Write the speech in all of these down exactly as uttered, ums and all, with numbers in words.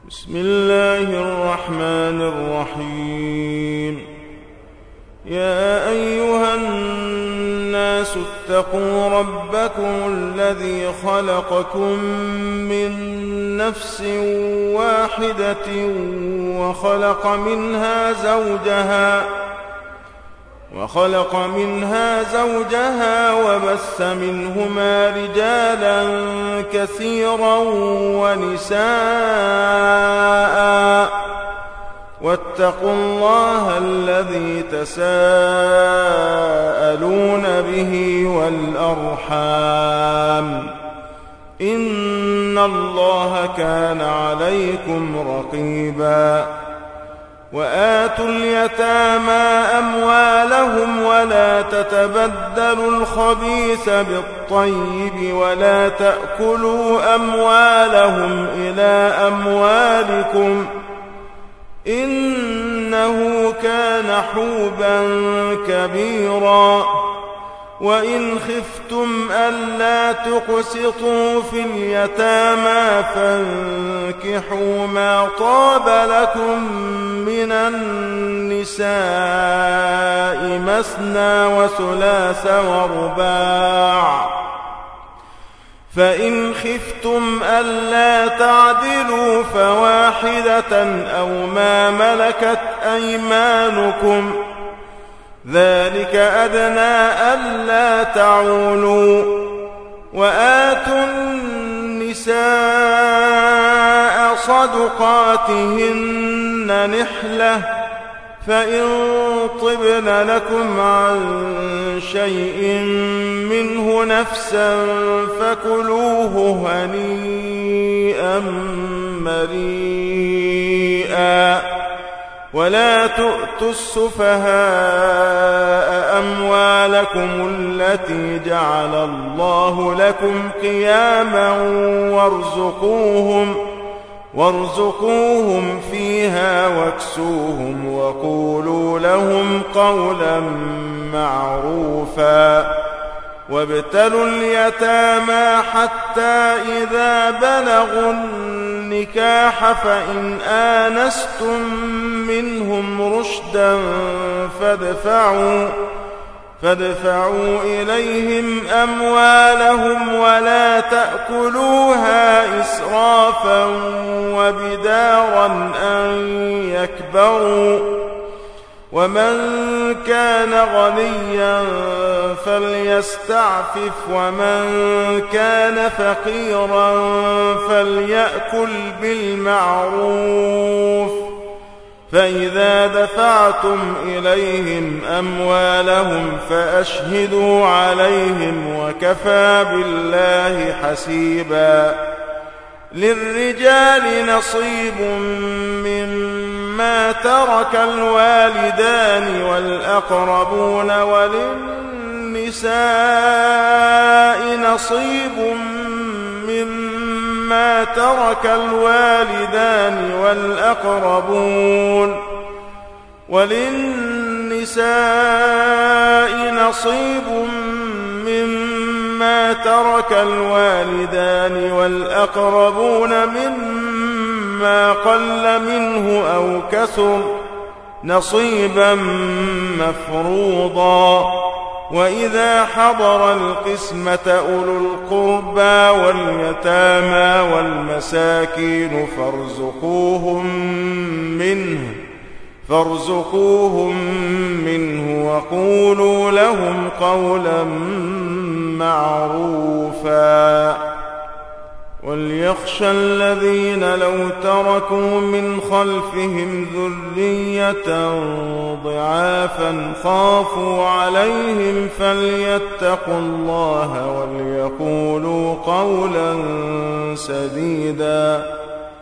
بسم الله الرحمن الرحيم. يا أيها الناس اتقوا ربكم الذي خلقكم من نفس واحدة وخلق منها زوجها وخلق منها زوجها وبث منهما رجالا كثيرا ونساء، واتقوا الله الذي تساءلون به والأرحام، إن الله كان عليكم رقيبا. وآتوا اليتامى أموالهم ولا تتبدلوا الخبيث بالطيب ولا تأكلوا أموالهم إلى أموالكم إنه كان حوبا كبيرا. وإن خفتم ألا تقسطوا في اليتامى فانكحوا ما طاب لكم من النساء مثنى وثلاث ورباع، فإن خفتم ألا تعدلوا فواحدة أو ما ملكت أيمانكم، ذلك أدنى ألا تعولوا. وآتوا النساء صدقاتهن نحلة، فإن طبن لكم عن شيء منه نفسا فكلوه هنيئا مريئا. ولا تؤتوا السفهاء أموالكم التي جعل الله لكم قياما وارزقوهم وارزقوهم فيها واكسوهم وقولوا لهم قولا معروفا. وابتلوا اليتامى حتى إذا بلغوا النكاح فإن آنستم منهم رشدا فادفعوا, فادفعوا إليهم أموالهم ولا تأكلوها إسرافا وبدارا أن يكبروا. ومن كان غنيا فليستعفف ومن كان فقيرا فليأكل بالمعروف. فإذا دفعتم إليهم أموالهم فأشهدوا عليهم وكفى بالله حسيبا. للرجال نصيب مما ترك الوالدان والأقربون وللنساء نصيب مما ترك الوالدان والأقربون وللنساء نصيب مما ترك الوالدان والأقربون مما قل منه أو كثر نصيبا مفروضا. وإذا حضر القسمة أولو القربى واليتامى والمساكين فارزقوهم منه فارزقوهم منه وقولوا لهم قولا معروفا. وليخشى الذين لو تركوا من خلفهم ذرية ضعافا خافوا عليهم فليتقوا الله وليقولوا قولا سديدا.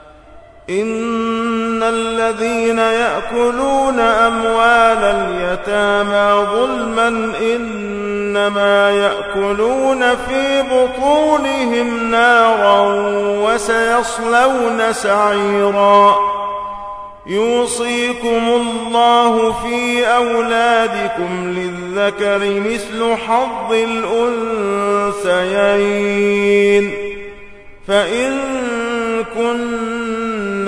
إن الذين يأكلون أموال اليتامى ظلما إنما يأكلون في بطونهم نارا وسيصلون سعيرا. يوصيكم الله في أولادكم للذكر مثل حظ الأنثيين، فإن كن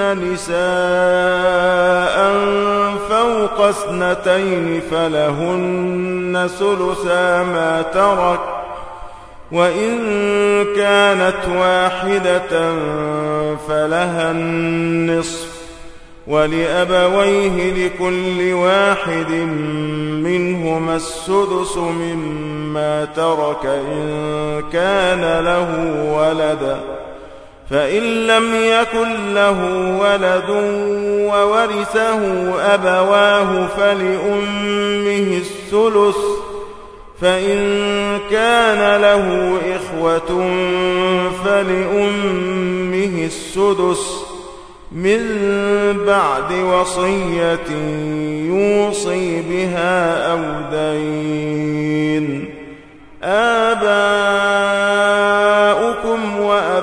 نساء فوق اثنتين فلهن ثلثا ما ترك، وإن كانت واحدة فلها النصف، ولأبويه لكل واحد منهما السدس مما ترك إن كان له ولد، فإن لم يكن له ولد وورثه أبواه فلأمه الثلث، فإن كان له إخوة فلأمه السدس من بعد وصية يوصي بها أو دين. آباؤكم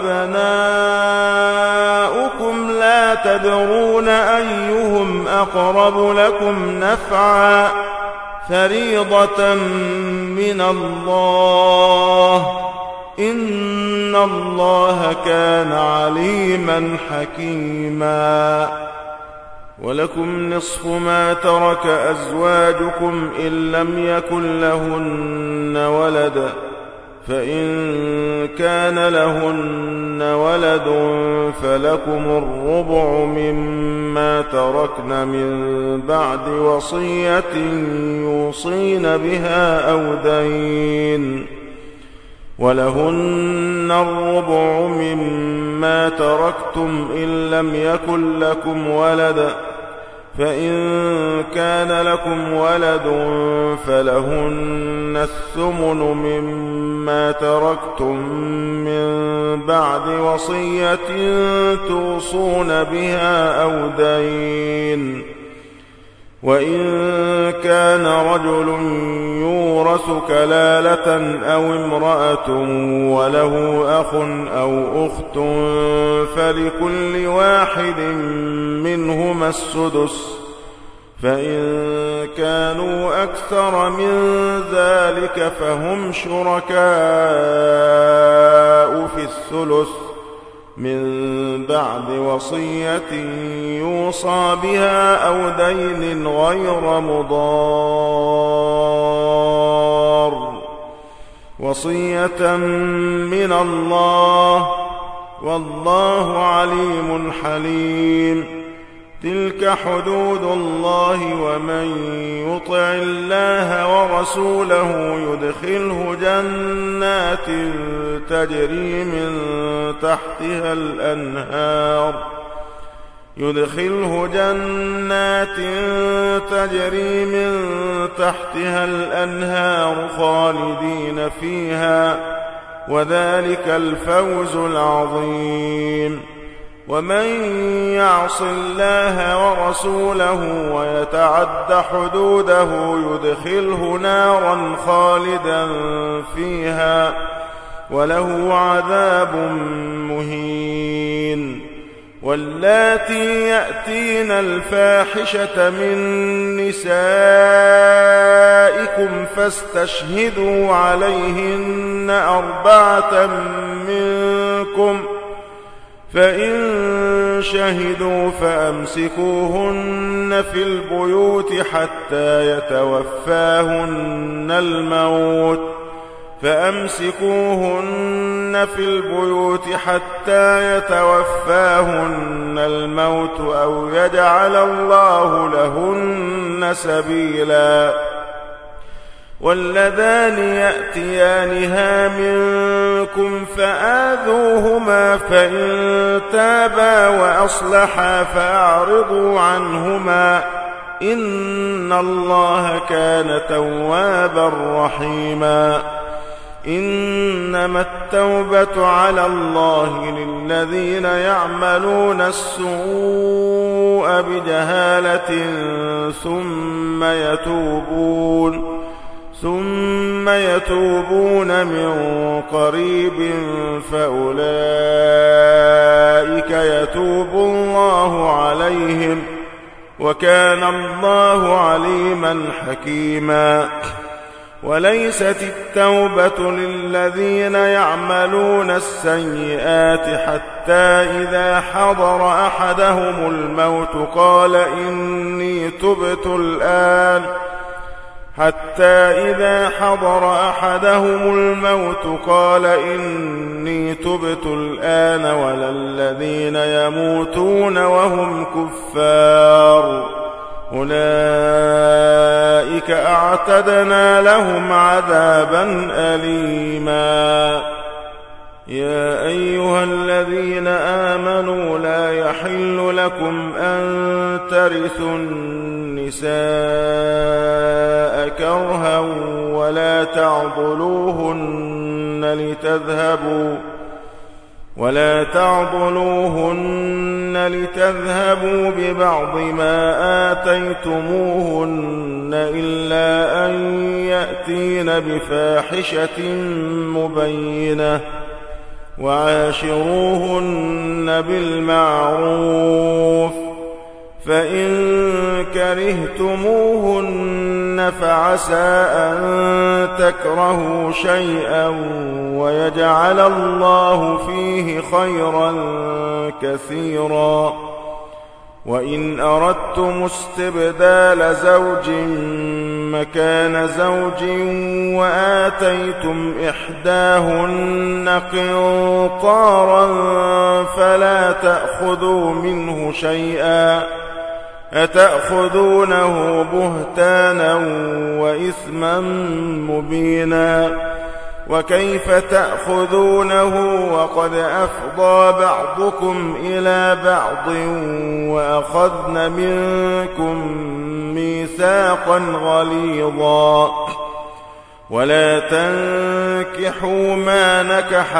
وأبناؤكم لا تدرون أيهم أقرب لكم نفعا فريضة من الله، إن الله كان عليما حكيما. ولكم نصف ما ترك أزواجكم إن لم يكن لهن ولد، فإن كان لهن ولد فلكم الربع مما تركن من بعد وصية يوصين بها أو دين، ولهن الربع مما تركتم إن لم يكن لكم ولد، فإن كان لكم ولد فلهن الثمن مما تركتم من بعد وصية توصون بها أو دين. وإن كان رجل يورث كلالة أو امرأة وله أخ أو أخت فلكل واحد منهما السدس، فإن كانوا أكثر من ذلك فهم شركاء في الثلث من بعد وصية يوصى بها أو دين غير مضار، وصية من الله، والله عليم حليم. تلك حدود الله، ومن يطع الله ورسوله يدخله جنات تجري من تحتها الأنهار يدخله جنات تجري من تحتها الأنهار خالدين فيها، وذلك الفوز العظيم. ومن يعص الله ورسوله ويتعد حدوده يدخله نارا خالدا فيها وله عذاب مهين. واللاتي يأتين الفاحشة من نسائكم فاستشهدوا عليهن أربعة منكم، فإن شهدوا فأمسكوهن في البيوت حتى يتوفاهن الموت فأمسكوهن في البيوت حتى يتوفاهن الموت أو يجعل الله لهن سبيلا. واللذان يأتيانها منكم فآذوهما، فإن تابا وأصلحا فأعرضوا عنهما، إن الله كان توابا رحيما. إنما التوبة على الله للذين يعملون السوء بجهالة ثم يتوبون ثم يتوبون من قريب فأولئك يتوب الله عليهم، وكان الله عليما حكيما. وليست التوبة للذين يعملون السيئات حتى إذا حضر أحدهم الموت قال إني تبت الآن حتى إذا حضر أحدهم الموت قال إني تبت الآن ولا الذين يموتون وهم كفار أولئك أعتدنا لهم عذابا أليما. يا أيها الذين آمنوا لا يحل لكم أن ترثوا النساء كرها ولا تعضلوهن لتذهبوا ولا تعضلوهن لتذهبوا ببعض ما آتيتموهن إلا أن يأتين بفاحشة مبينة وعاشروهن بالمعروف فإن كرهتموهن فعسى أن تكرهوا شيئا ويجعل الله فيه خيرا كثيرا. وإن أردتم استبدال زوج مكان زوج وآتيتم إحداهن قنطارا فلا تأخذوا منه شيئا أتأخذونه بهتانا وإثما مبينا. وكيف تأخذونه وقد أفضى بعضكم إلى بعض وأخذن منكم ميثاقا غليظا. ولا تنكحوا ما نكح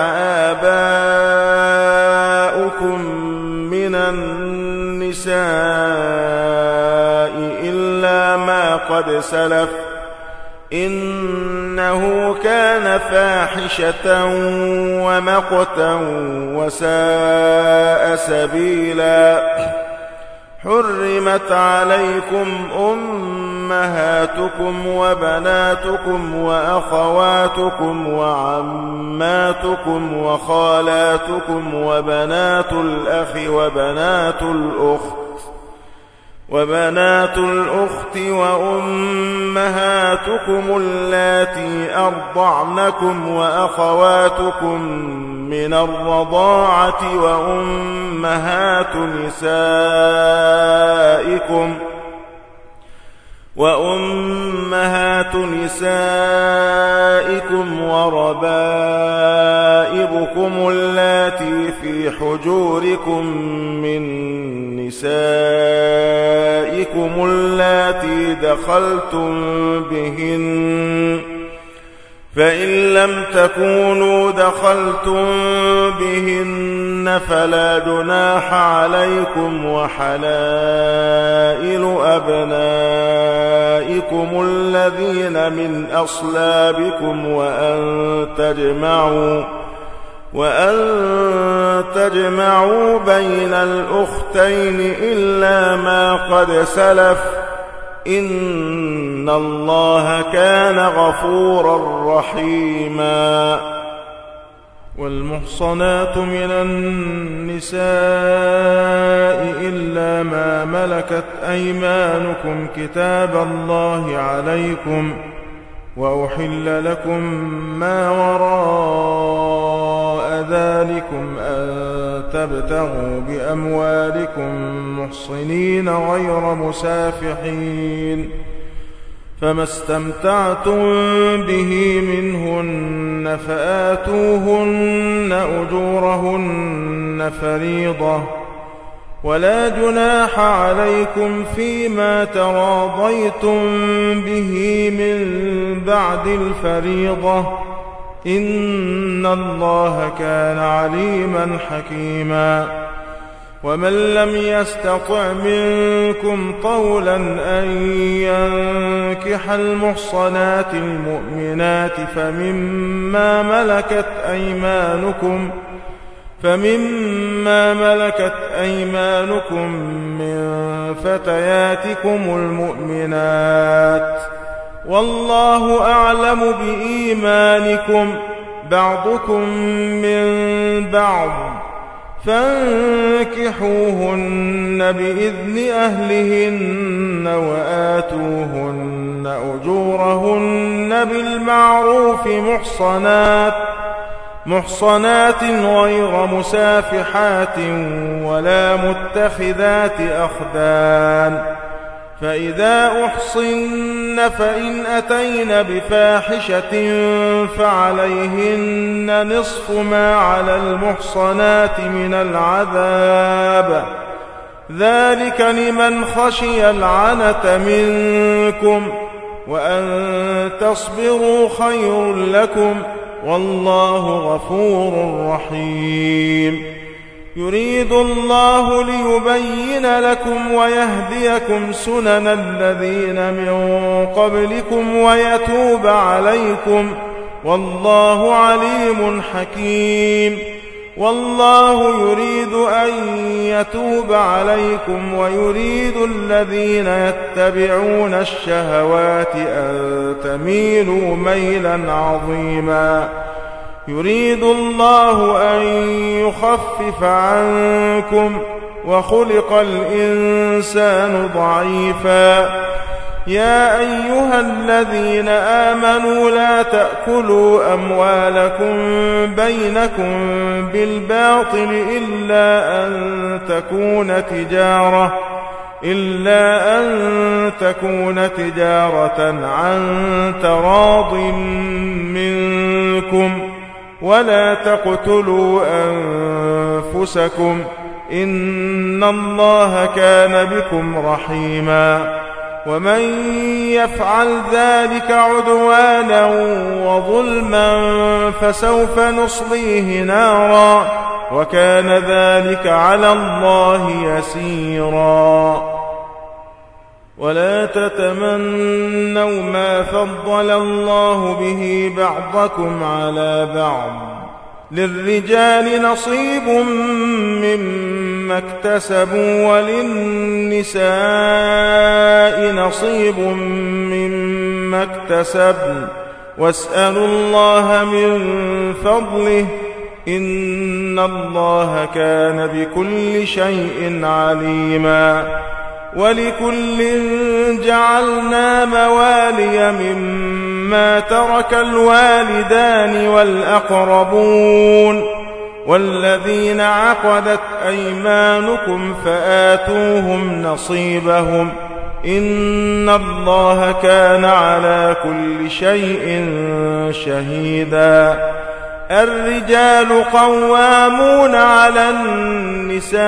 آباؤكم من النساء إلا ما قد سلف إنه كان فاحشة ومقتا وساء سبيلا. حرمت عليكم أمهاتكم وبناتكم وأخواتكم وعماتكم وخالاتكم وبنات الأخ وبنات الأخت وبنات الأخت وأمهاتكم اللاتي أرضعنكم وأخواتكم من الرضاعة وأمهات نسائكم وأمهات نسائكم وربائبكم اللاتي في حجوركم من نسائكم اللاتي دخلتم بهن فإن لم تكونوا دخلتم بهن فلا جناح عليكم وحلائل أبنائكم الذين من أصلابكم وأن تجمعوا وأن تجمعوا بين الأختين إلا ما قد سلف إن الله كان غفورا رحيما. والمحصنات من النساء إلا ما ملكت أيمانكم كتاب الله عليكم وأحل لكم ما وراء ذلكم أن تبتغوا بأموالكم محصنين غير مسافحين فما استمتعتم به منهن فآتوهن أجورهن فريضة ولا جناح عليكم فيما تراضيتم به من بعد الفريضة إن الله كان عليما حكيما. ومن لم يستطع منكم طولا أن ينكح المحصنات المؤمنات فمما ملكت أيمانكم فمما ملكت أيمانكم من فتياتكم المؤمنات والله أعلم بإيمانكم بعضكم من بعض فانكحوهن بإذن أهلهن وآتوهن أجورهن بالمعروف محصنات محصنات غير مسافحات ولا متخذات أخدان فإذا أحصن فإن أتين بفاحشة فعليهن نصف ما على المحصنات من العذاب ذلك لمن خشي العنة منكم وأن تصبروا خير لكم والله غفور رحيم يريد الله ليبين لكم ويهديكم سنن الذين من قبلكم ويتوب عليكم والله عليم حكيم والله يريد أن يتوب عليكم ويريد الذين يتبعون الشهوات أن تميلوا ميلا عظيما يريد الله أن يخفف عنكم وخلق الإنسان ضعيفا يا أيها الذين آمنوا لا تأكلوا أموالكم بينكم بالباطل إلا أن تكون تجارة إلا أن تكون تجارة عن تراض منكم ولا تقتلوا أنفسكم إن الله كان بكم رحيما ومن يفعل ذلك عدوانا وظلما فسوف نصليه نارا وكان ذلك على الله يسيرا ولا تتمنوا ما فضل الله به بعضكم على بعض للرجال نصيب مما اكتسبوا وللنساء نصيب مما اكتسبن واسألوا الله من فضله إن الله كان بكل شيء عليما ولكل جعلنا موالي مما ترك الوالدان والأقربون والذين عقدت أيمانكم فآتوهم نصيبهم إن الله كان على كل شيء شهيدا الرجال قوامون على النساء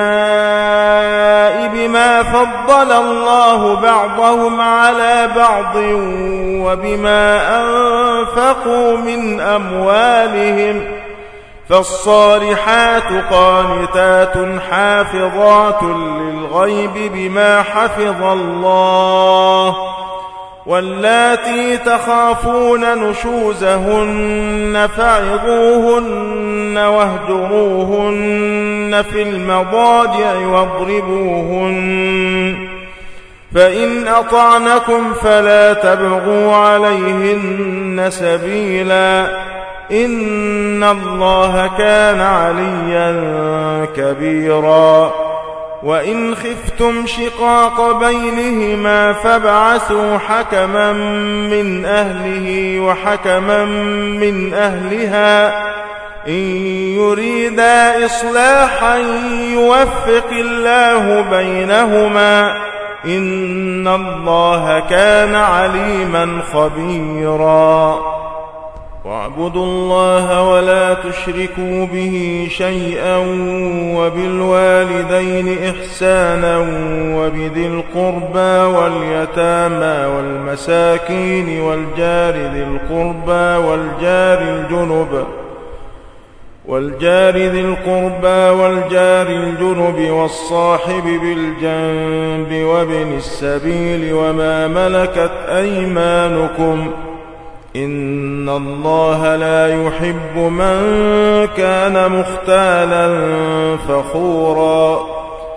بما فضل الله بعضهم على بعض وبما أنفقوا من أموالهم فالصالحات قانتات حافظات للغيب بما حفظ الله واللاتي تخافون نشوزهن فعظوهن واهجروهن في المضاجع واضربوهن فإن أطعنكم فلا تبغوا عليهن سبيلا إن الله كان عليا كبيرا وإن خفتم شقاق بينهما فابعثوا حكما من أهله وحكما من أهلها إن يريدا إصلاحا يوفق الله بينهما إن الله كان عليما خبيرا واعبدوا الله ولا تشركوا به شيئا وبالوالدين إحسانا وبذي القربى واليتامى والمساكين والجار ذي القربى والجار الجنب والجار ذي القربى والجار الجنب والصاحب بالجنب وابن السبيل وما ملكت أيمانكم إن الله لا يحب من كان مختالا فخورا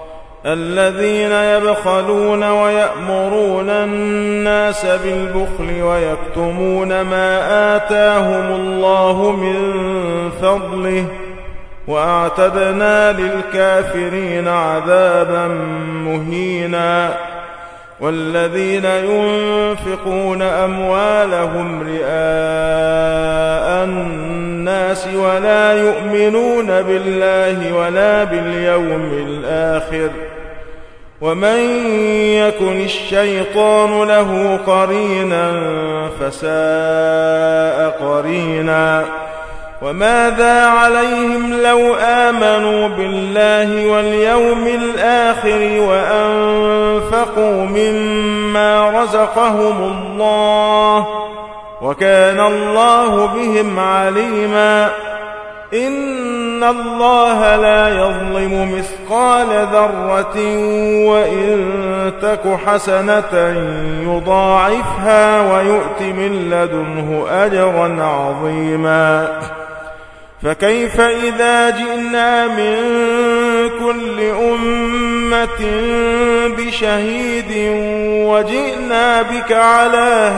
الذين يبخلون ويأمرون الناس بالبخل ويكتمون ما آتاهم الله من فضله وأعتدنا للكافرين عذابا مهينا والذين ينفقون أموالهم رئاء الناس ولا يؤمنون بالله ولا باليوم الآخر ومن يكن الشيطان له قرينا فساء قرينا وماذا عليهم لو آمنوا بالله واليوم الآخر وأنفقوا مما رزقهم الله وكان الله بهم عليما إن الله لا يظلم مثقال ذرة وإن تك حسنة يضاعفها ويؤت من لدنه أجرا عظيما فكيف إذا جئنا من كل أمة بشهيد وجئنا بك على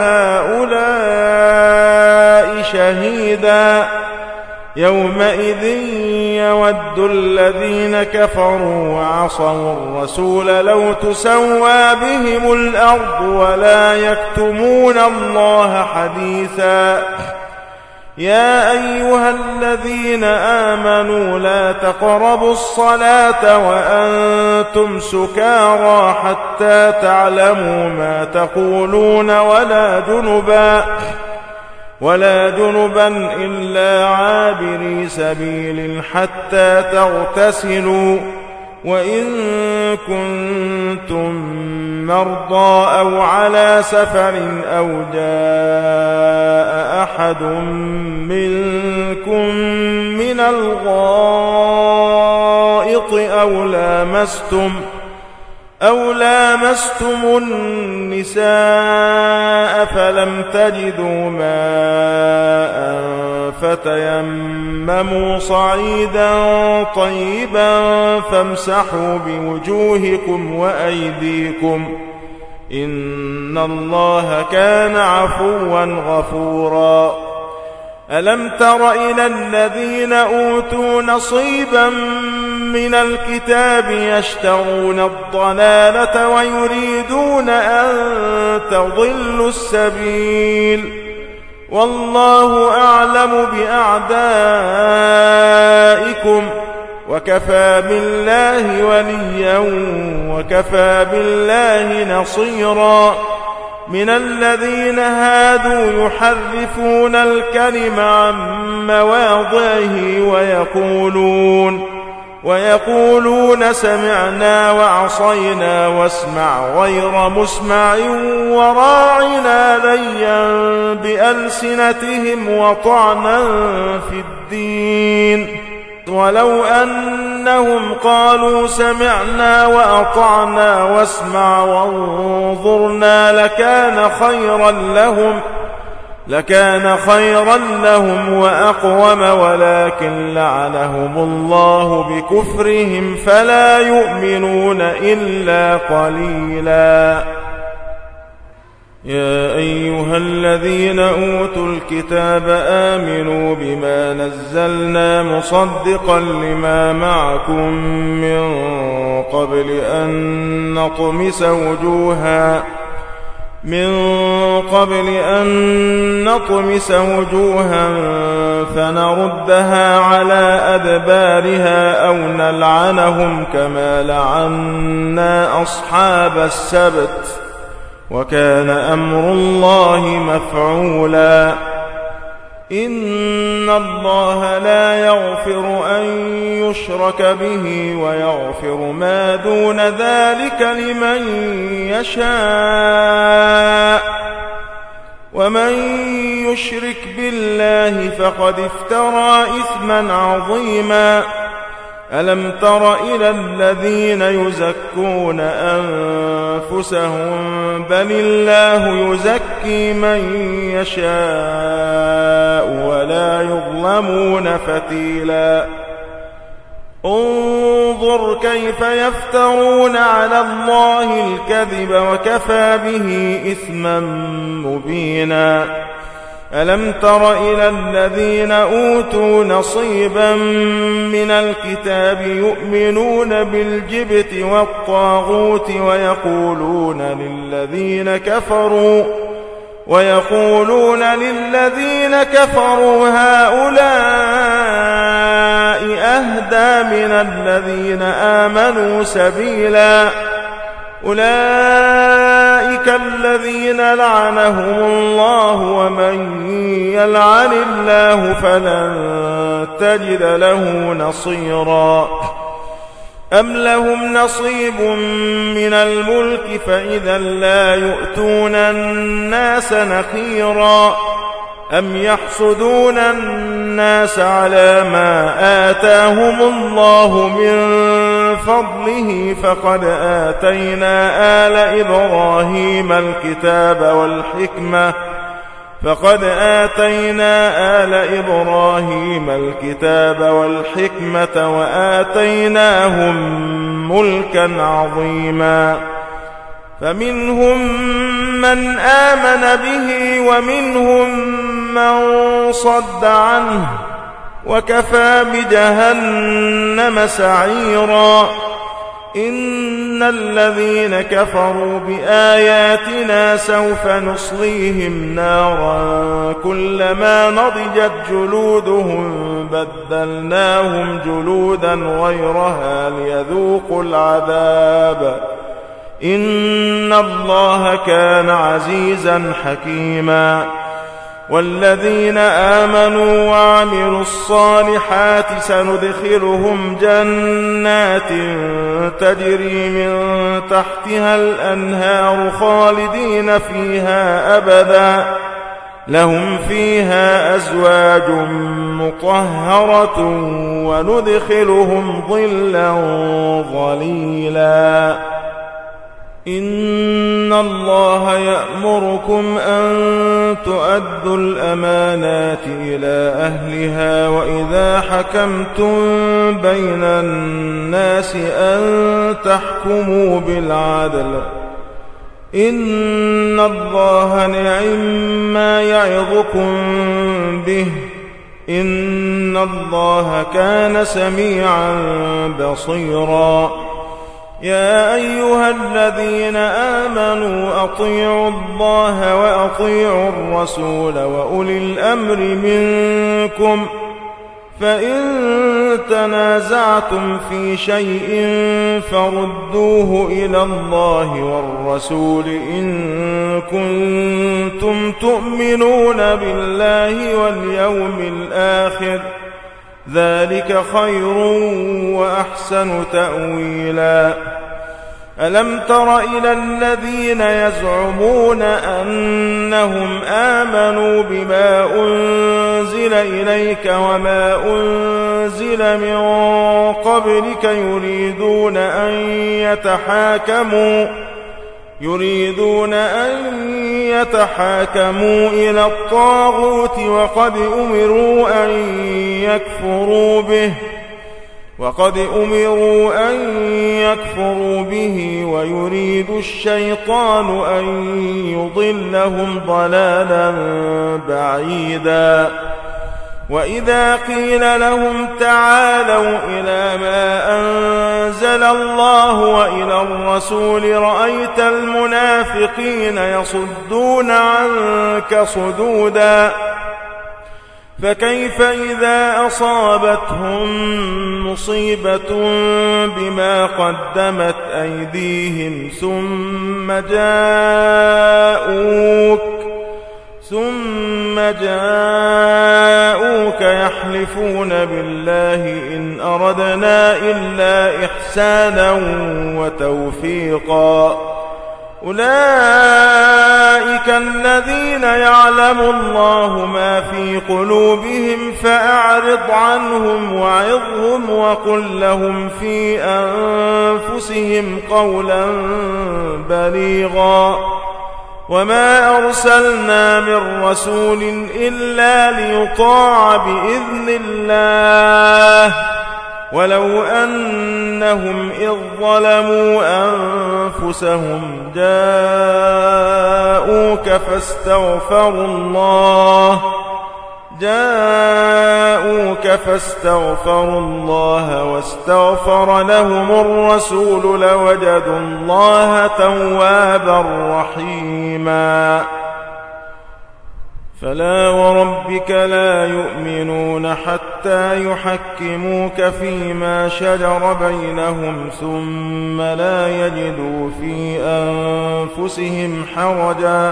هؤلاء شهيدا يومئذ يود الذين كفروا وعصوا الرسول لو تسوى بهم الأرض ولا يكتمون الله حديثا يا أيها الذين آمنوا لا تقربوا الصلاة وأنتم سكارى حتى تعلموا ما تقولون ولا جنبا ولا جنبا إلا عابري سبيل حتى تغتسلوا وإن كنتم مرضى أو على سفر أو جاء أحد منكم من الغائط أو لامستم أو لامستم النساء فلم تجدوا ماء فتيمموا صعيدا طيبا فامسحوا بوجوهكم وأيديكم إن الله كان عفوا غفورا ألم تر إلى الذين أوتوا نصيبا من الكتاب يشترون الضلالة ويريدون أن تضلوا السبيل والله أعلم بأعدائكم وكفى بالله وليا وكفى بالله نصيرا من الذين هادوا يحرفون الكلم عن مواضعه ويقولون ويقولون سمعنا وعصينا واسمع غير مسمع وراعنا ليا بألسنتهم وطعنا في الدين ولو أنهم قالوا سمعنا وأطعنا واسمع وانظرنا لكان خيرا لهم لكان خيرا لهم وأقوم ولكن لعنهم الله بكفرهم فلا يؤمنون إلا قليلا يا أيها الذين أوتوا الكتاب آمنوا بما نزلنا مصدقا لما معكم من قبل أن نطمس وجوها من قبل أن نطمس وجوها فنردها على أدبارها أو نلعنهم كما لعنا أصحاب السبت وكان أمر الله مفعولا إن الله لا يغفر أن يشرك به ويغفر ما دون ذلك لمن يشاء ومن يشرك بالله فقد افترى إثما عظيما ألم تر إلى الذين يزكون أنفسهم بل الله يزكي من يشاء ولا يظلمون فتيلا انظر كيف يفترون على الله الكذب وكفى به إثما مبينا ألم تر إلى الذين أوتوا نصيبا من الكتاب يؤمنون بالجبت والطاغوت ويقولون للذين كفروا ويقولون للذين كفروا هؤلاء أهدى من الذين آمنوا سبيلا أولئك الذين لعنهم الله ومن يلعن الله فلن تجد له نصيرا أم لهم نصيب من الملك فإذا لا يؤتون الناس نقيرا أم يحسدون الناس على ما آتاهم الله من فضله فقد آتينا آل إبراهيم الكتاب والحكمة فقد آتينا آل إبراهيم الكتاب والحكمة وآتيناهم ملكا عظيما فمنهم من آمن به ومنهم من صد عنه وكفى بجهنم سعيرا إن الذين كفروا بآياتنا سوف نصليهم نارا كلما نضجت جلودهم بدلناهم جلودا غيرها ليذوقوا العذاب إن الله كان عزيزا حكيما والذين آمنوا وعملوا الصالحات سندخلهم جنات تجري من تحتها الأنهار خالدين فيها أبدا لهم فيها أزواج مطهرة وندخلهم ظلا ظليلا إن الله يأمركم أن تؤدوا الأمانات إلى أهلها وإذا حكمتم بين الناس أن تحكموا بالعدل إن الله نعم ما يعظكم به إن الله كان سميعا بصيرا يا أيها الذين آمنوا أطيعوا الله وأطيعوا الرسول وأولي الأمر منكم فإن تنازعتم في شيء فردوه إلى الله والرسول إن كنتم تؤمنون بالله واليوم الآخر ذلك خير وأحسن تأويلا ألم تر إلى الذين يزعمون أنهم آمنوا بما أنزل إليك وما أنزل من قبلك يريدون أن يتحاكموا يريدون أن يتحاكموا إلى الطاغوت وقد أمروا أن يكفروا به وقد أمروا أن يكفروا به ويريد الشيطان أن يضلهم ضلالا بعيدا وإذا قيل لهم تعالوا إلى ما أنزل الله وإلى الرسول رأيت المنافقين يصدون عنك صدودا فكيف إذا أصابتهم مصيبة بما قدمت أيديهم ثم جاءوك ثم جاءوك يحلفون بالله إن أردنا إلا إحسانا وتوفيقا أولئك الذين يعلم الله ما في قلوبهم فأعرض عنهم وعظهم وقل لهم في أنفسهم قولا بليغا وما أرسلنا من رسول إلا ليطاع بإذن الله ولو أنهم إذ ظلموا أنفسهم جاءوك فاستغفروا الله جاءوك فاستغفروا الله واستغفر لهم الرسول لوجدوا الله توابا رحيما فلا وربك لا يؤمنون حتى يحكموك فيما شجر بينهم ثم لا يجدوا في أنفسهم حرجا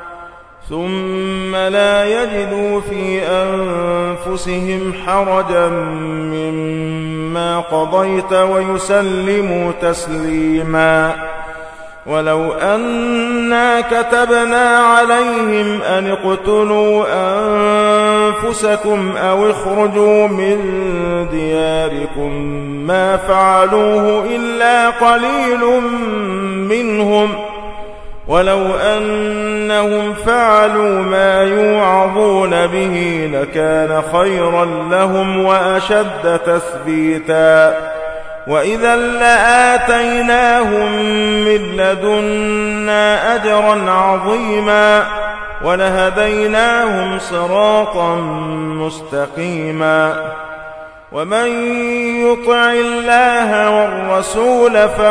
ثم لا يجدوا في أنفسهم حرجا مما قضيت ويسلموا تسليما ولو أنا كتبنا عليهم أن اقتلوا أنفسكم أو اخرجوا من دياركم ما فعلوه إلا قليل منهم ولو أنهم فعلوا ما يوعظون به لكان خيرا لهم وأشد تثبيتا وإذا لآتيناهم من لدنا أجرا عظيما ولهديناهم صراطا مستقيما ومن يطع الله والرسول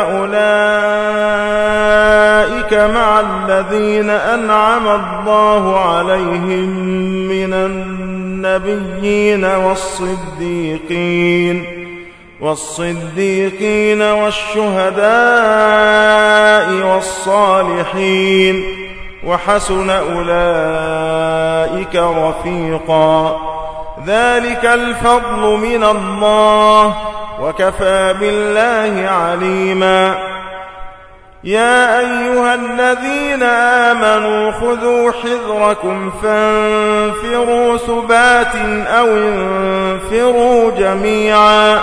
فأولئك مع الذين أنعم الله عليهم من النبيين والصديقين والصديقين والشهداء والصالحين وحسن أولئك رفيقا ذلك الفضل من الله وكفى بالله عليما يا أيها الذين آمنوا خذوا حذركم فانفروا ثبات أو انفروا جميعا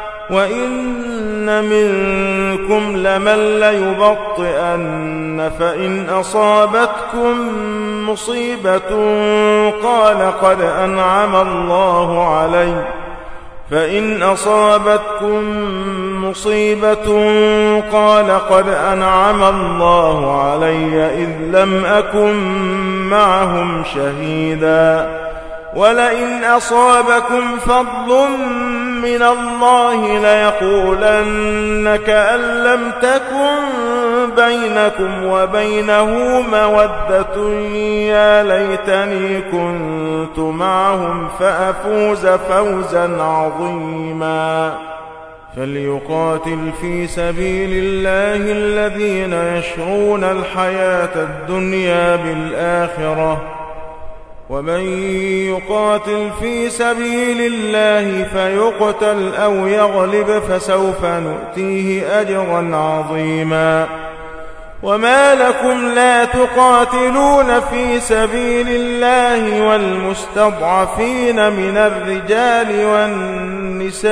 وإن منكم لمن ليبطئن فإن أصابتكم مصيبة قال قد أنعم الله علي فإن أصابتكم مصيبة قال قد أنعم الله علي إذ لم أكن معهم شهيدا ولئن أصابكم فضل من الله ليقولن كأن لم تكن بينكم وبينه مودة يا ليتني كنت معهم فأفوز فوزا عظيما فليقاتل في سبيل الله الذين يشرون الحياة الدنيا بالآخرة ومن يقاتل في سبيل الله فيقتل أو يغلب فسوف نؤتيه أجرا عظيما وما لكم لا تقاتلون في سبيل الله والمستضعفين من الرجال والنساء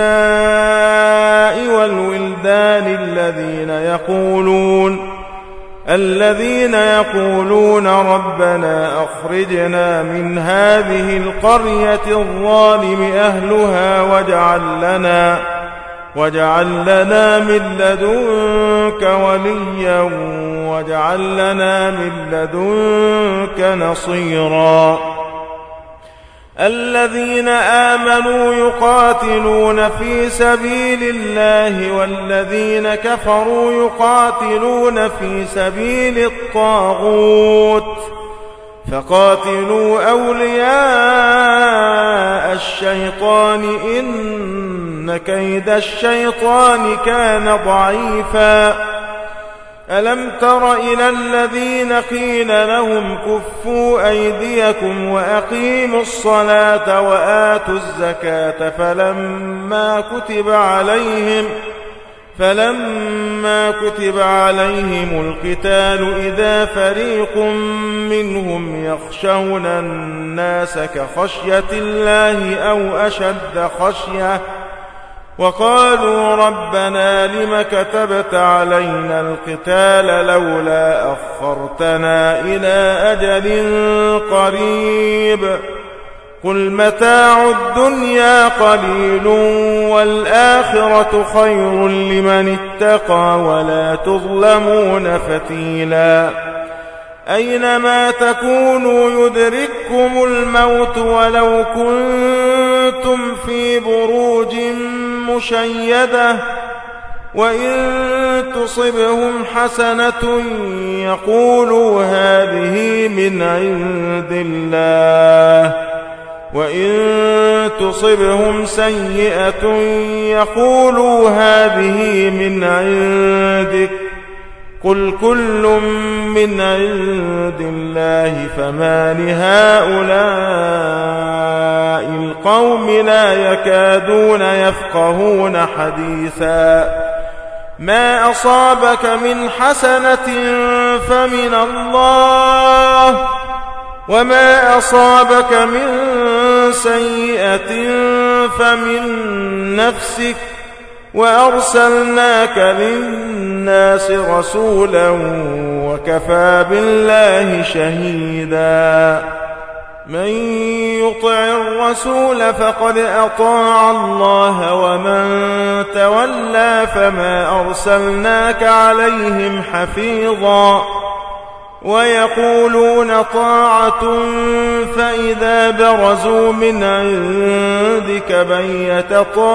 والولدان الذين يقولون الذين يقولون ربنا أخرجنا من هذه القرية الظالم أهلها واجعل لنا واجعل لنا من لدنك وليا واجعل لنا من لدنك نصيرا الذين آمنوا يقاتلون في سبيل الله والذين كفروا يقاتلون في سبيل الطاغوت فقاتلوا أولياء الشيطان إن كيد الشيطان كان ضعيفا ألم تر إلى الذين قيل لهم كفوا أيديكم وأقيموا الصلاة وآتوا الزكاة فلما كتب عليهم فلما كتب عليهم القتال إذا فريق منهم يخشون الناس كخشية الله أو أشد خشية وقالوا ربنا لم كتبت علينا القتال لولا أخرتنا إلى أجل قريب قل متاع الدنيا قليل والآخرة خير لمن اتقى ولا تظلمون فتيلا أينما تكونوا يدرككم الموت ولو كنتم في بروج مشيدة وإن تصبهم حسنة يقولوا هذه من عند الله وإن تصبهم سيئة يقولوا هذه من عندك قل كل من عند الله فما لهؤلاء القوم لا يكادون يفقهون حديثا ما أصابك من حسنة فمن الله وما أصابك من سيئة فمن نفسك وأرسلناك للناس رسولا وكفى بالله شهيدا من يطع الرسول فقد أطاع الله ومن تولى فما أرسلناك عليهم حفيظا ويقولون طاعة فإذا برزوا من عندك بيت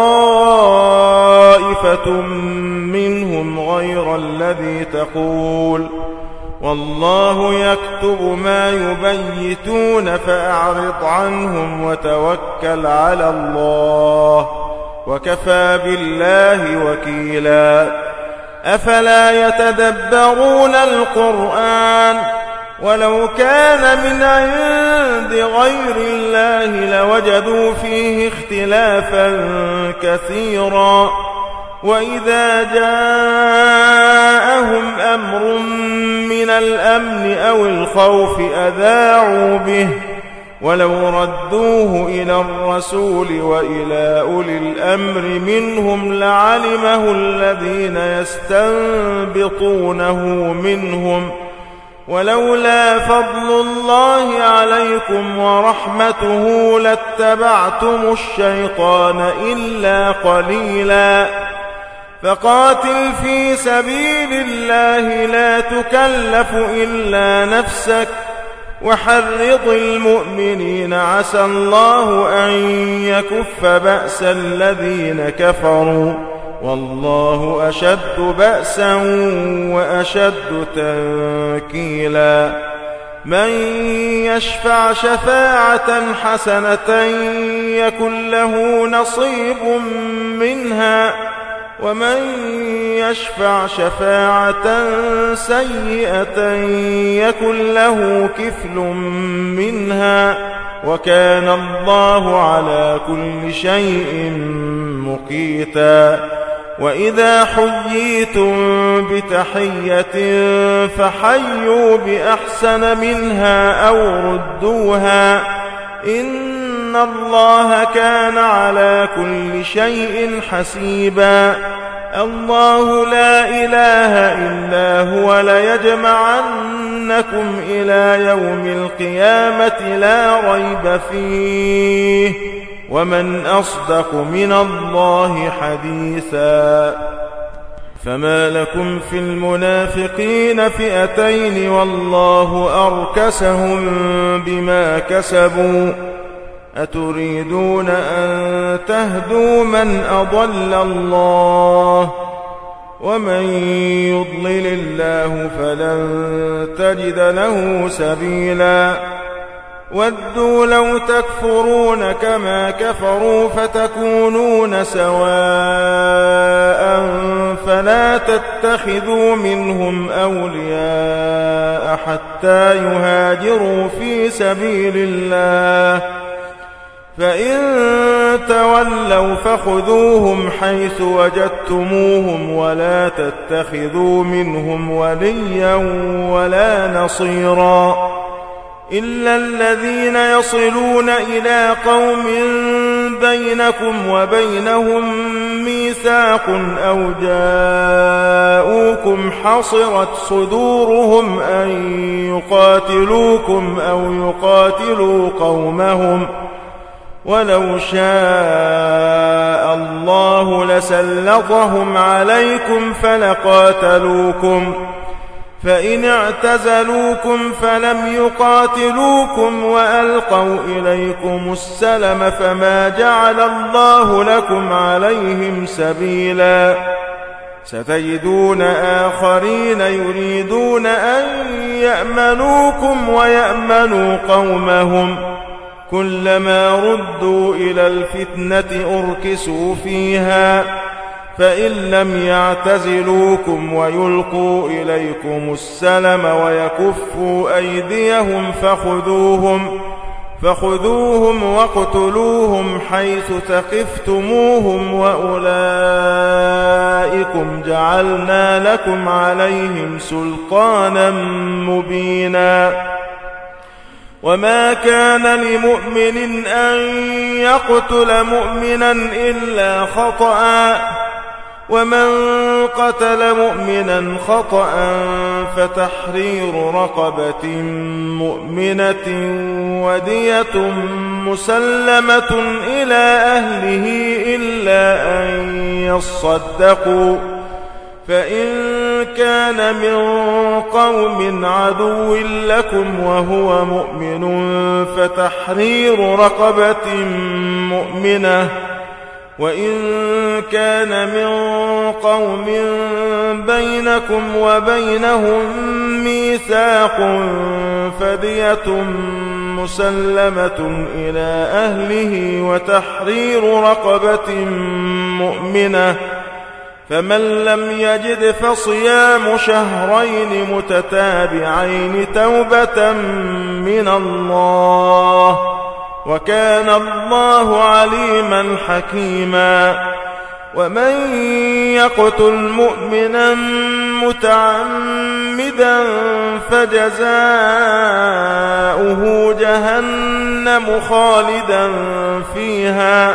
طائفة منهم غير الذي تقول والله يكتب ما يبيتون فأعرض عنهم وتوكل على الله وكفى بالله وكيلا أفلا يتدبرون القرآن ولو كان من عند غير الله لوجدوا فيه اختلافا كثيرا وإذا جاءهم أمر من الأمن أو الخوف أذاعوا به ولو ردوه إلى الرسول وإلى أولي الأمر منهم لعلمه الذين يستنبطونه منهم ولولا فضل الله عليكم ورحمته لاتبعتم الشيطان إلا قليلا فقاتل في سبيل الله لا تكلف إلا نفسك وحرض المؤمنين عسى الله أن يكف بأس الذين كفروا والله أشد بأسا وأشد تنكيلا من يشفع شفاعة حسنة يكن له نصيب منها ومن يشفع شفاعة سيئة يكن له كفل منها وكان الله على كل شيء مقيتا وإذا حييتم بتحية فحيوا بأحسن منها أو ردوها إن الله كان على كل شيء حسيبا الله لا إله إلا هو ليجمعنكم إلى يوم القيامة لا ريب فيه ومن أصدق من الله حديثا فما لكم في المنافقين فئتين والله أركسهم بما كسبوا أتريدون أن تهدوا من أضل الله ومن يضلل الله فلن تجد له سبيلا ودوا لو تكفرون كما كفروا فتكونون سواء فلا تتخذوا منهم أولياء حتى يهاجروا في سبيل الله فإن تولوا فخذوهم حيث وجدتموهم ولا تتخذوا منهم وليا ولا نصيرا إلا الذين يصلون إلى قوم بينكم وبينهم ميثاق أو جاءوكم حصرت صدورهم أن يقاتلوكم أو يقاتلوا قومهم ولو شاء الله لسلطهم عليكم فلقاتلوكم فإن اعتزلوكم فلم يقاتلوكم وألقوا إليكم السلم فما جعل الله لكم عليهم سبيلا ستجدون آخرين يريدون أن يأمنوكم ويأمنوا قومهم كلما ردوا إلى الفتنة أركسوا فيها فإن لم يعتزلوكم ويلقوا إليكم السلم ويكفوا أيديهم فخذوهم فخذوهم واقتلوهم حيث ثقفتموهم وأولئكم جعلنا لكم عليهم سلطانا مبينا وما كان لمؤمن أن يقتل مؤمنا إلا خطأ ومن قتل مؤمنا خطأ فتحرير رقبة مؤمنة ودية مسلمة إلى أهله إلا أن يصدقوا فإن كان من قوم عدو لكم وهو مؤمن فتحرير رقبة مؤمنة وإن كان من قوم بينكم وبينهم ميثاق فدية مسلمة إلى أهله وتحرير رقبة مؤمنة فمن لم يجد فصيام شهرين متتابعين توبة من الله وكان الله عليما حكيما ومن يقتل مؤمنا متعمدا فجزاؤه جهنم خالدا فيها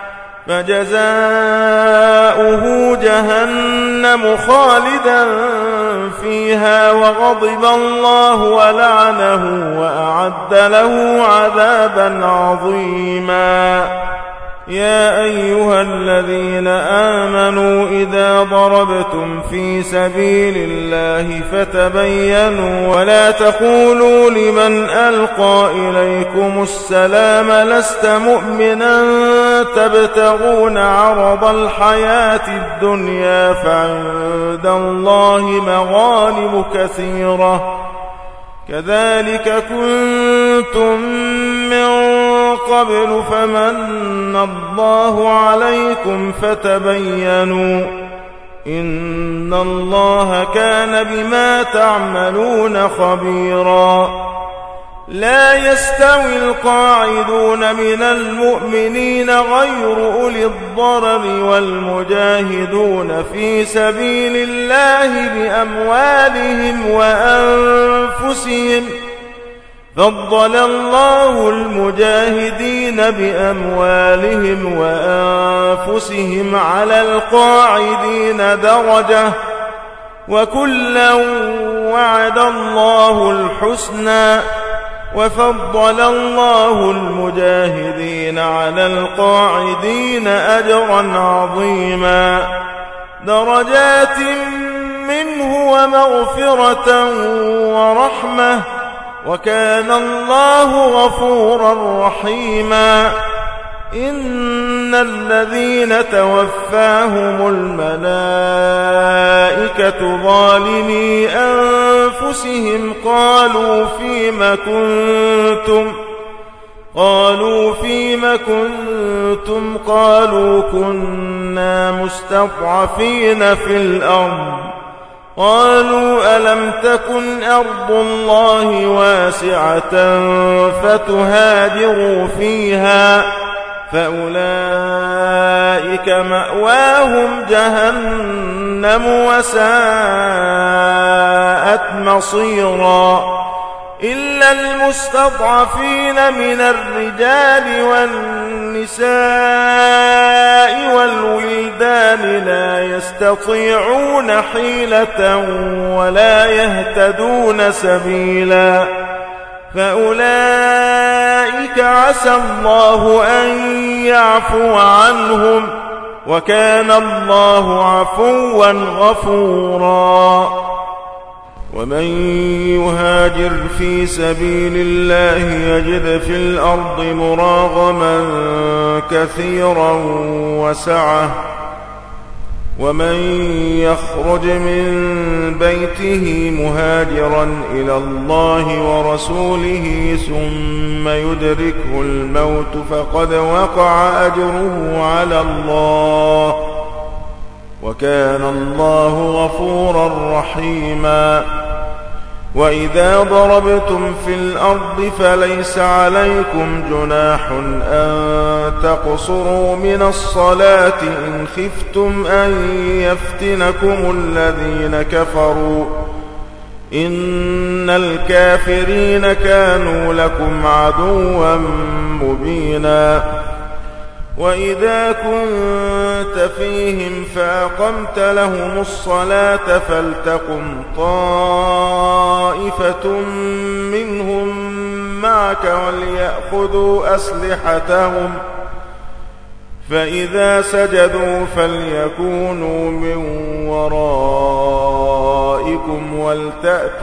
فجزاؤه جهنم خالدا فيها وغضب الله ولعنه وأعد له عذابا عظيما يا أيها الذين آمنوا إذا ضربتم في سبيل الله فتبينوا ولا تقولوا لمن ألقى إليكم السلام لست مؤمنا تبتغون عرض الحياة الدنيا فعند الله مغانم كثيرة كذلك كنتم من قبل فمن الله عليكم فتبينوا إن الله كان بما تعملون خبيرا لا يستوي القاعدون من المؤمنين غير أولي الضرر والمجاهدون في سبيل الله بأموالهم وأنفسهم فضل الله المجاهدين بأموالهم وأنفسهم على القاعدين درجة وكلا وعد الله الحسنى وفضل الله المجاهدين على القاعدين أجرا عظيما درجات منه ومغفرة ورحمة وكان الله غفورا رحيما إن الذين توفاهم الملائكة ظالمي أنفسهم قالوا فيم كنتم قالوا فيم كنتم قالوا كنا مستضعفين في الأرض قالوا ألم تكن أرض الله واسعة فتهاجروا فيها فأولئك مأواهم جهنم وساءت مصيرا إلا المستضعفين من الرجال والنساء والولدان لا يستطيعون حيلة ولا يهتدون سبيلا فأولئك عسى الله أن يعفو عنهم، وكان الله عفوا غفورا. ومن يهاجر في سبيل الله يجد في الأرض مراغما كثيرا وسعة، ومن يخرج من بيته مهاجرا إلى الله ورسوله ثم يدركه الموت فقد وقع أجره على الله، وكان الله غفورا رحيما. وإذا ضربتم في الأرض فليس عليكم جناح أن تقصروا من الصلاة إن خفتم أن يفتنكم الذين كفروا، إن الكافرين كانوا لكم عدوا مبينا. وإذا كنت فيهم فأقمت لهم الصلاة فلتقم طائفة منهم معك وليأخذوا أسلحتهم، فإذا سجدوا فليكونوا من ورائكم ولتأت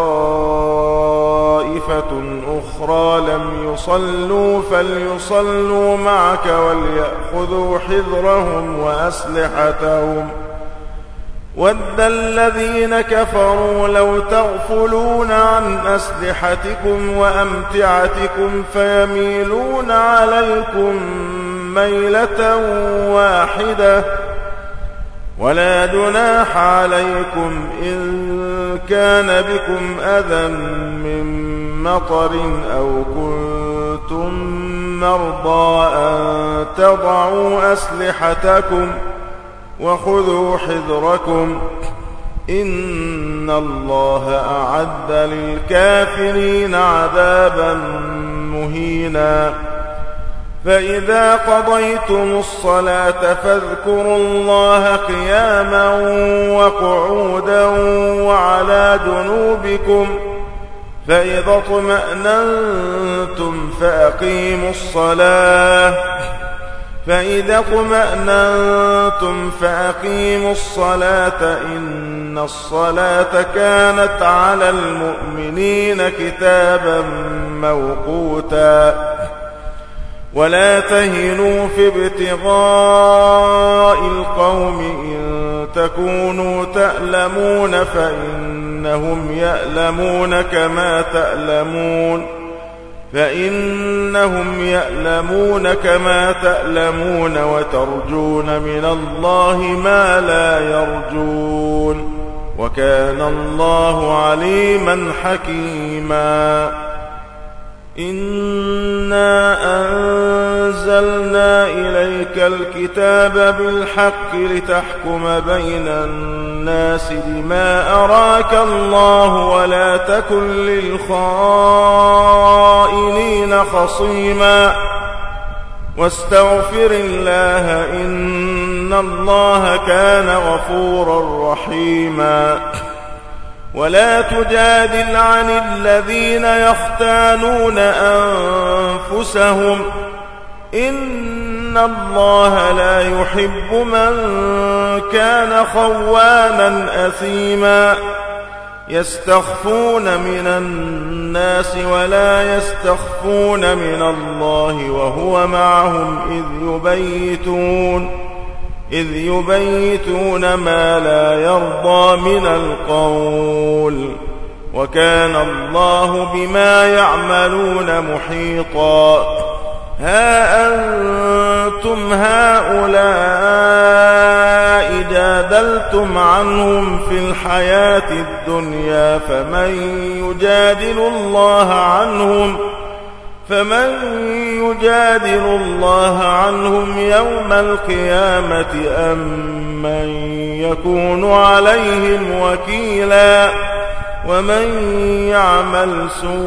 طائفة أخرى لم يصلوا فليصلوا معك وليأخذوا حذرهم وأسلحتهم. ود الذين كفروا لو تغفلون عن أسلحتكم وأمتعتكم فيميلون عليكم ميلة واحدة، ولا جناح عليكم إن كان بكم أذى من مطر أو كنتم مرضى أن تضعوا أسلحتكم وخذوا حذركم، إن الله أعد للكافرين عذابا مهينا. فإذا قضيتم الصلاة فاذكروا الله قياما وقعودا وعلى جنوبكم، فإذا اطمأننتم فأقيموا الصلاة فإذا اطمأننتم فأقيموا الصلاة إن الصلاة كانت على المؤمنين كتابا موقوتا. ولا تهنوا في ابتغاء القوم إن تكونوا تألمون فإنهم يألمون كما تألمون فإنهم يألمون كما تألمون وترجون من الله ما لا يرجون، وكان الله عليما حكيما. إنا أنزلنا إليك الكتاب بالحق لتحكم بين الناس بما أراك الله ولا تكن للخائنين خصيما، واستغفر الله إن الله كان غفورا رحيما. ولا تجادل عن الذين يختانون أنفسهم، إن الله لا يحب من كان خوانا أثيما. يستخفون من الناس ولا يستخفون من الله وهو معهم إذ يبيتون إذ يبيتون ما لا يرضى من القول، وكان الله بما يعملون محيطا. ها أنتم هؤلاء جادلتم عنهم في الحياة الدنيا فمن يجادل الله عنهم فمن يجادل الله عنهم يوم القيامة أم من يكون عليهم وكيلا. ومن يعمل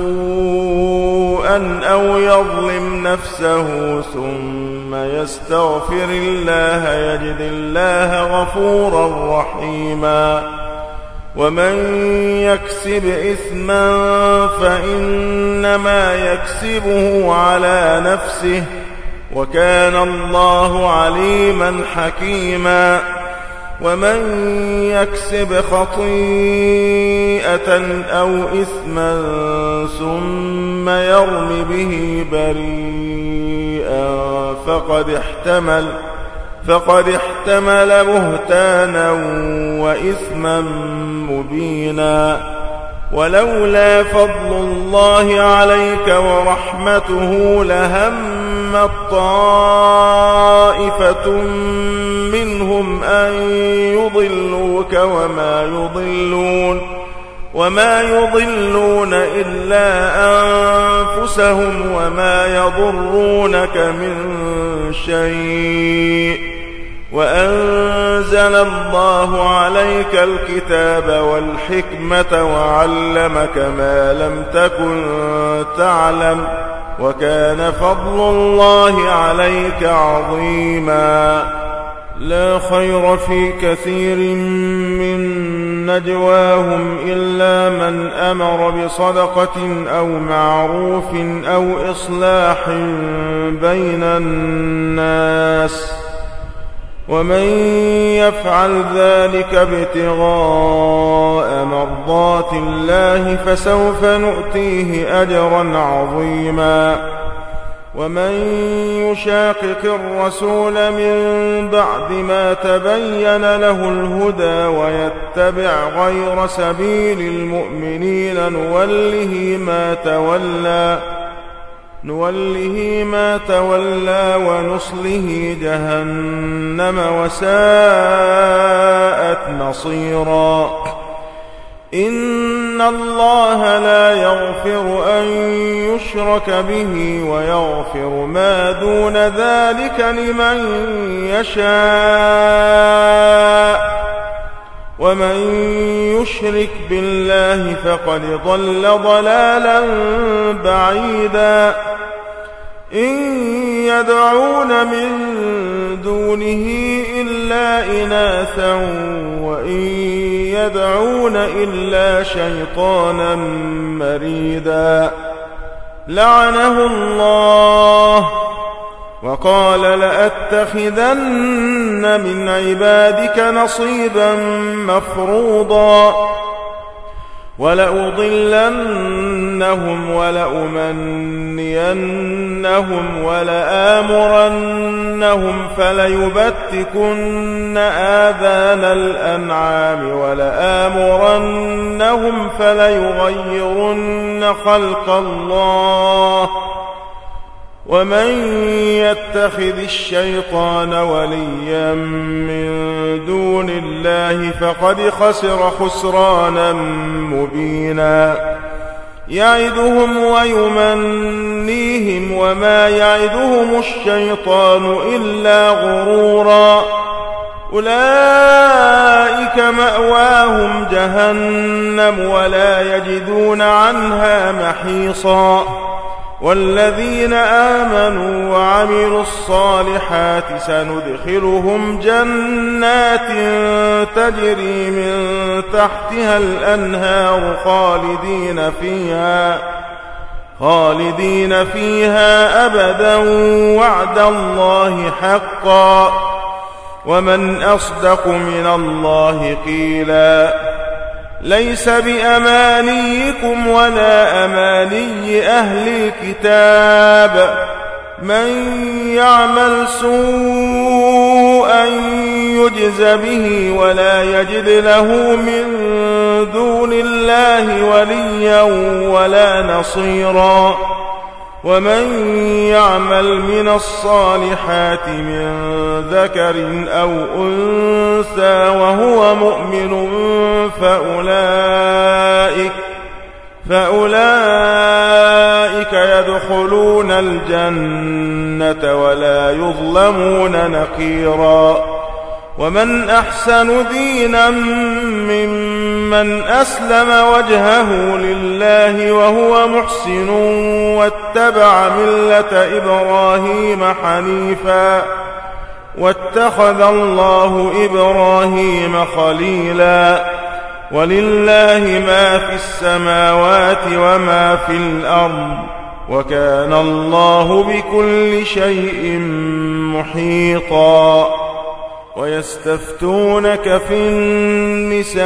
سوءا أو يظلم نفسه ثم يستغفر الله يجد الله غفورا رحيما. ومن يكسب إثما فإنما يكسبه على نفسه وكان الله عليما حكيما ومن يكسب خطيئة أو إثما ثم يرم به بريئا فقد احتمل فقد احتمل بهتانا وإثما مبينا ولولا فضل الله عليك ورحمته لهمت طائفة منهم أن يضلوك وما يضلون وما يضلون إلا أنفسهم وما يضرونك من شيء وأنزل الله عليك الكتاب والحكمة وعلمك ما لم تكن تعلم وكان فضل الله عليك عظيما لا خير في كثير من نجواهم إلا من أمر بصدقة أو معروف أو إصلاح بين الناس ومن يفعل ذلك ابتغاء مرضات الله فسوف نؤتيه أجرا عظيما ومن يشاقق الرسول من بعد ما تبين له الهدى ويتبع غير سبيل المؤمنين نوله ما تولى نوله ما تولى ونصله جهنم وساءت مصيرا إن الله لا يغفر أن يشرك به ويغفر ما دون ذلك لمن يشاء ومن يشرك بالله فقد ضل ضلالا بعيدا إن يدعون من دونه إلا إناثا وإن يدعون إلا شيطانا مريدا لعنه الله وقال لأتخذن من عبادك نصيبا مفروضا ولأضلنهم ولأمنينهم ولآمرنهم فليبتكن آذان الأنعام ولآمرنهم فليغيرن خلق الله ومن يتخذ الشيطان وليا من دون الله فقد خسر خسرانا مبينا يعدهم ويمنيهم وما يعدهم الشيطان إلا غرورا أولئك مأواهم جهنم ولا يجدون عنها محيصا والذين آمنوا وعملوا الصالحات سندخلهم جنات تجري من تحتها الأنهار خالدين فيها خالدين فيها أبدا وعد الله حقا ومن أصدق من الله قيلا ليس بأمانيكم ولا أماني أهل الكتاب من يعمل سوءا يجز به ولا يجد له من دون الله وليا ولا نصيرا ومن يعمل من الصالحات من ذكر أو أنثى وهو مؤمن فأولئك, فأولئك يدخلون الجنة ولا يظلمون نقيرا ومن أحسن دينا ممن أسلم وجهه لله وهو محسن واتبع ملة إبراهيم حنيفا واتخذ الله إبراهيم خليلا ولله ما في السماوات وما في الأرض وكان الله بكل شيء محيطا. ويستفتونك في النساء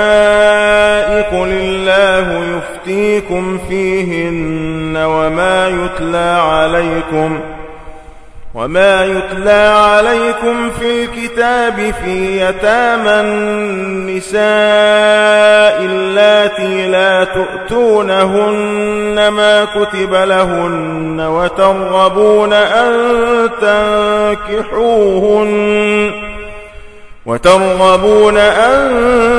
قل الله يفتيكم فيهن وما يتلى عليكم وما يتلى عليكم في الكتاب في يتامى النساء اللاتي لا تؤتونهن ما كتب لهن وترغبون أن تنكحوهن وترغبون أن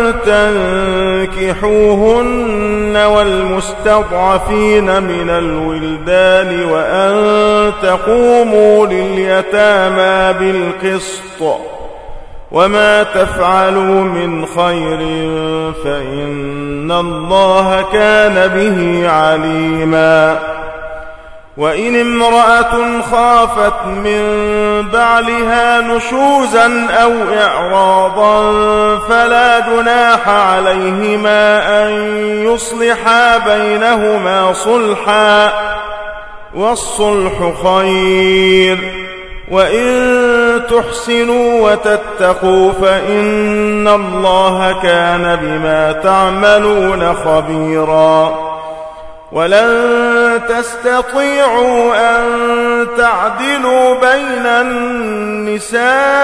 تنكحوهن والمستضعفين من الولدان وأن تقوموا لليتامى بالقسط وما تفعلوا من خير فإن الله كان به عليما. وإن امرأة خافت من بعلها نشوزا أو إعراضا فلا جناح عليهما أن يصلحا بينهما صلحا والصلح خير وإن تحسنوا وتتقوا فإن الله كان بما تعملون خبيرا. ولن تستطيعوا أن تعدلوا بين النساء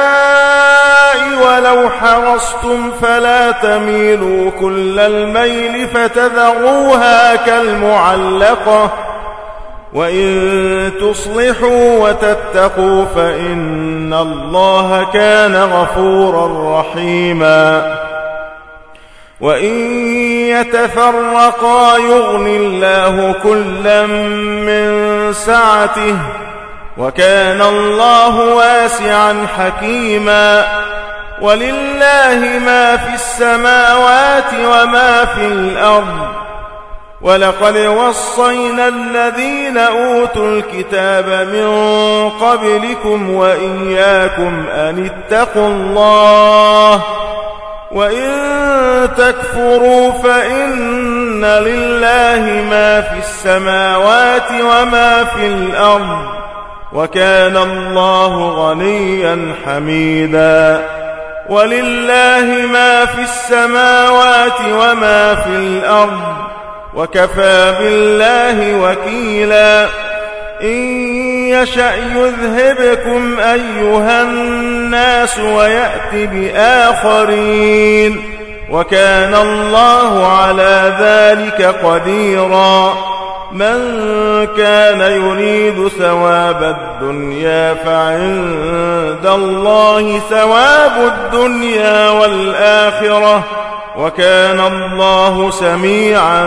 ولو حرصتم فلا تميلوا كل الميل فتذروها كالمعلقة وإن تصلحوا وتتقوا فإن الله كان غفورا رحيما. وإن يتفرقا يغن الله كلا من سعته وكان الله واسعا حكيما. ولله ما في السماوات وما في الأرض ولقد وصينا الذين أوتوا الكتاب من قبلكم وإياكم أن اتقوا الله وإن تكفروا فإن لله ما في السماوات وما في الأرض وكان الله غنيا حميدا. ولله ما في السماوات وما في الأرض وكفى بالله وكيلا. إن يشأ يذهبكم أيها الناس ويأت بآخرين وكان الله على ذلك قديرا. من كان يريد ثواب الدنيا فعند الله ثواب الدنيا والآخرة وكان الله سميعا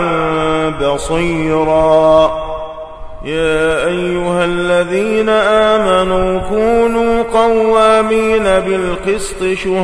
بصيرا. يا أيها الذين آمنوا كونوا قوامين بالقسط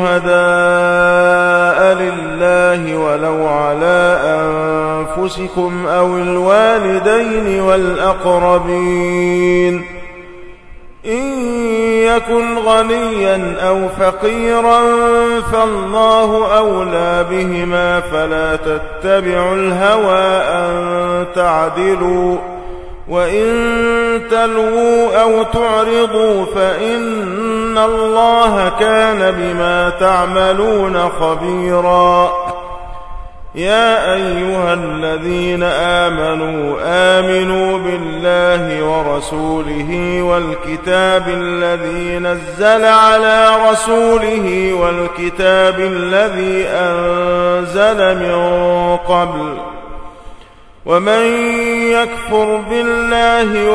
شهداء لله ولو على أنفسكم أو الوالدين والأقربين إن يكن غنيا أو فقيرا فالله أولى بهما فلا تتبعوا الهوى أن تعدلوا وإن تلووا أو تعرضوا فإن الله كان بما تعملون خبيرا. يا أيها الذين آمنوا آمنوا بالله ورسوله والكتاب الذي نزل على رسوله والكتاب الذي أنزل من قبل ومن يكفر بالله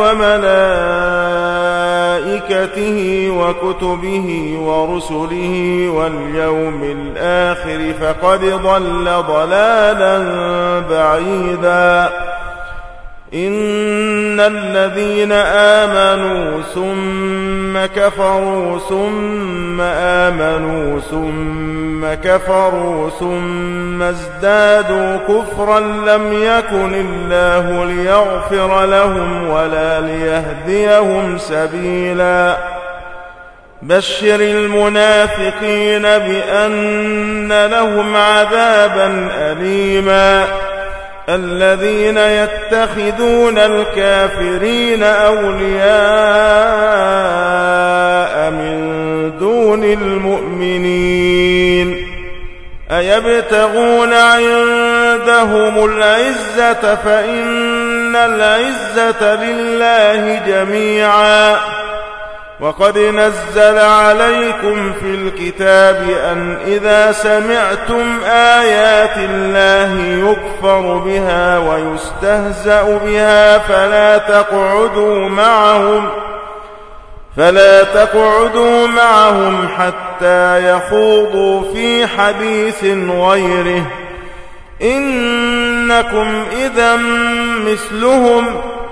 وملائكته وكتبه ورسله واليوم الآخر فقد ضل ضلالا بعيدا. إن الذين آمنوا ثم كفروا ثم آمنوا ثم كفروا ثم ازدادوا كفرا لم يكن الله ليغفر لهم ولا ليهديهم سبيلا. بشر المنافقين بأن لهم عذابا أليما الذين يتخذون الكافرين أولياء من دون المؤمنين أيبتغون عندهم العزة فإن العزة لله جميعا وقد نزل عليكم في الكتاب أن إذا سمعتم آيات الله يكفر بها ويستهزأ بها فلا تقعدوا معهم فلا تقعدوا معهم حتى يخوضوا في حديث غيره إنكم إذا مثلهم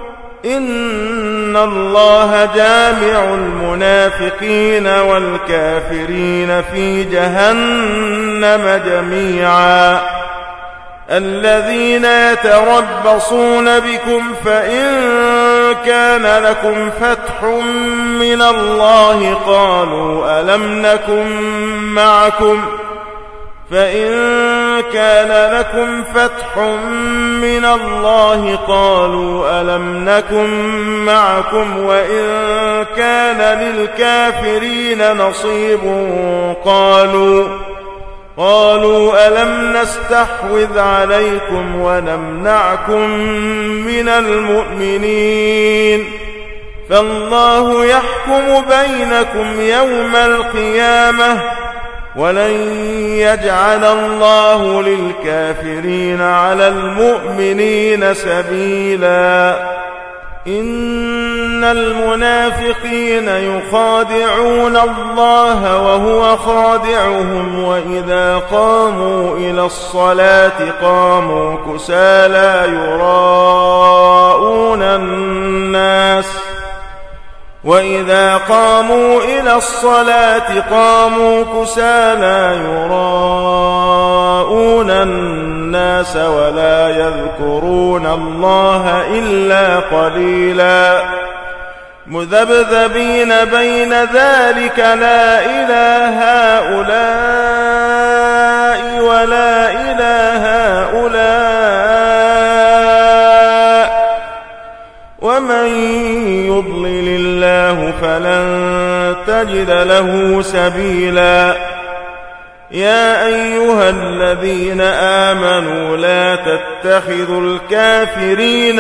إن الله جامع المنافقين والكافرين في جهنم جميعا الذين يتربصون بكم فإن كان لكم فتح من الله قالوا ألم نكن معكم فإن كان لكم فتح من الله قالوا ألم نكن معكم وإن كان للكافرين نصيب قالوا قالوا ألم نستحوذ عليكم ونمنعكم من المؤمنين فالله يحكم بينكم يوم القيامة ولن يجعل الله للكافرين على المؤمنين سبيلا إن المنافقين يخادعون الله وهو خادعهم وإذا قاموا إلى الصلاة قاموا كسالى يراءون الناس وإذا قاموا إلى الصلاة قاموا كسالى يراءون الناس ولا يذكرون الله إلا قليلا مذبذبين بين ذلك لا إله هؤلاء ولا إله هؤلاء ومن يضلل الله فلن تجد له سبيلا يا أيها الذين آمنوا لا تتخذوا الكافرين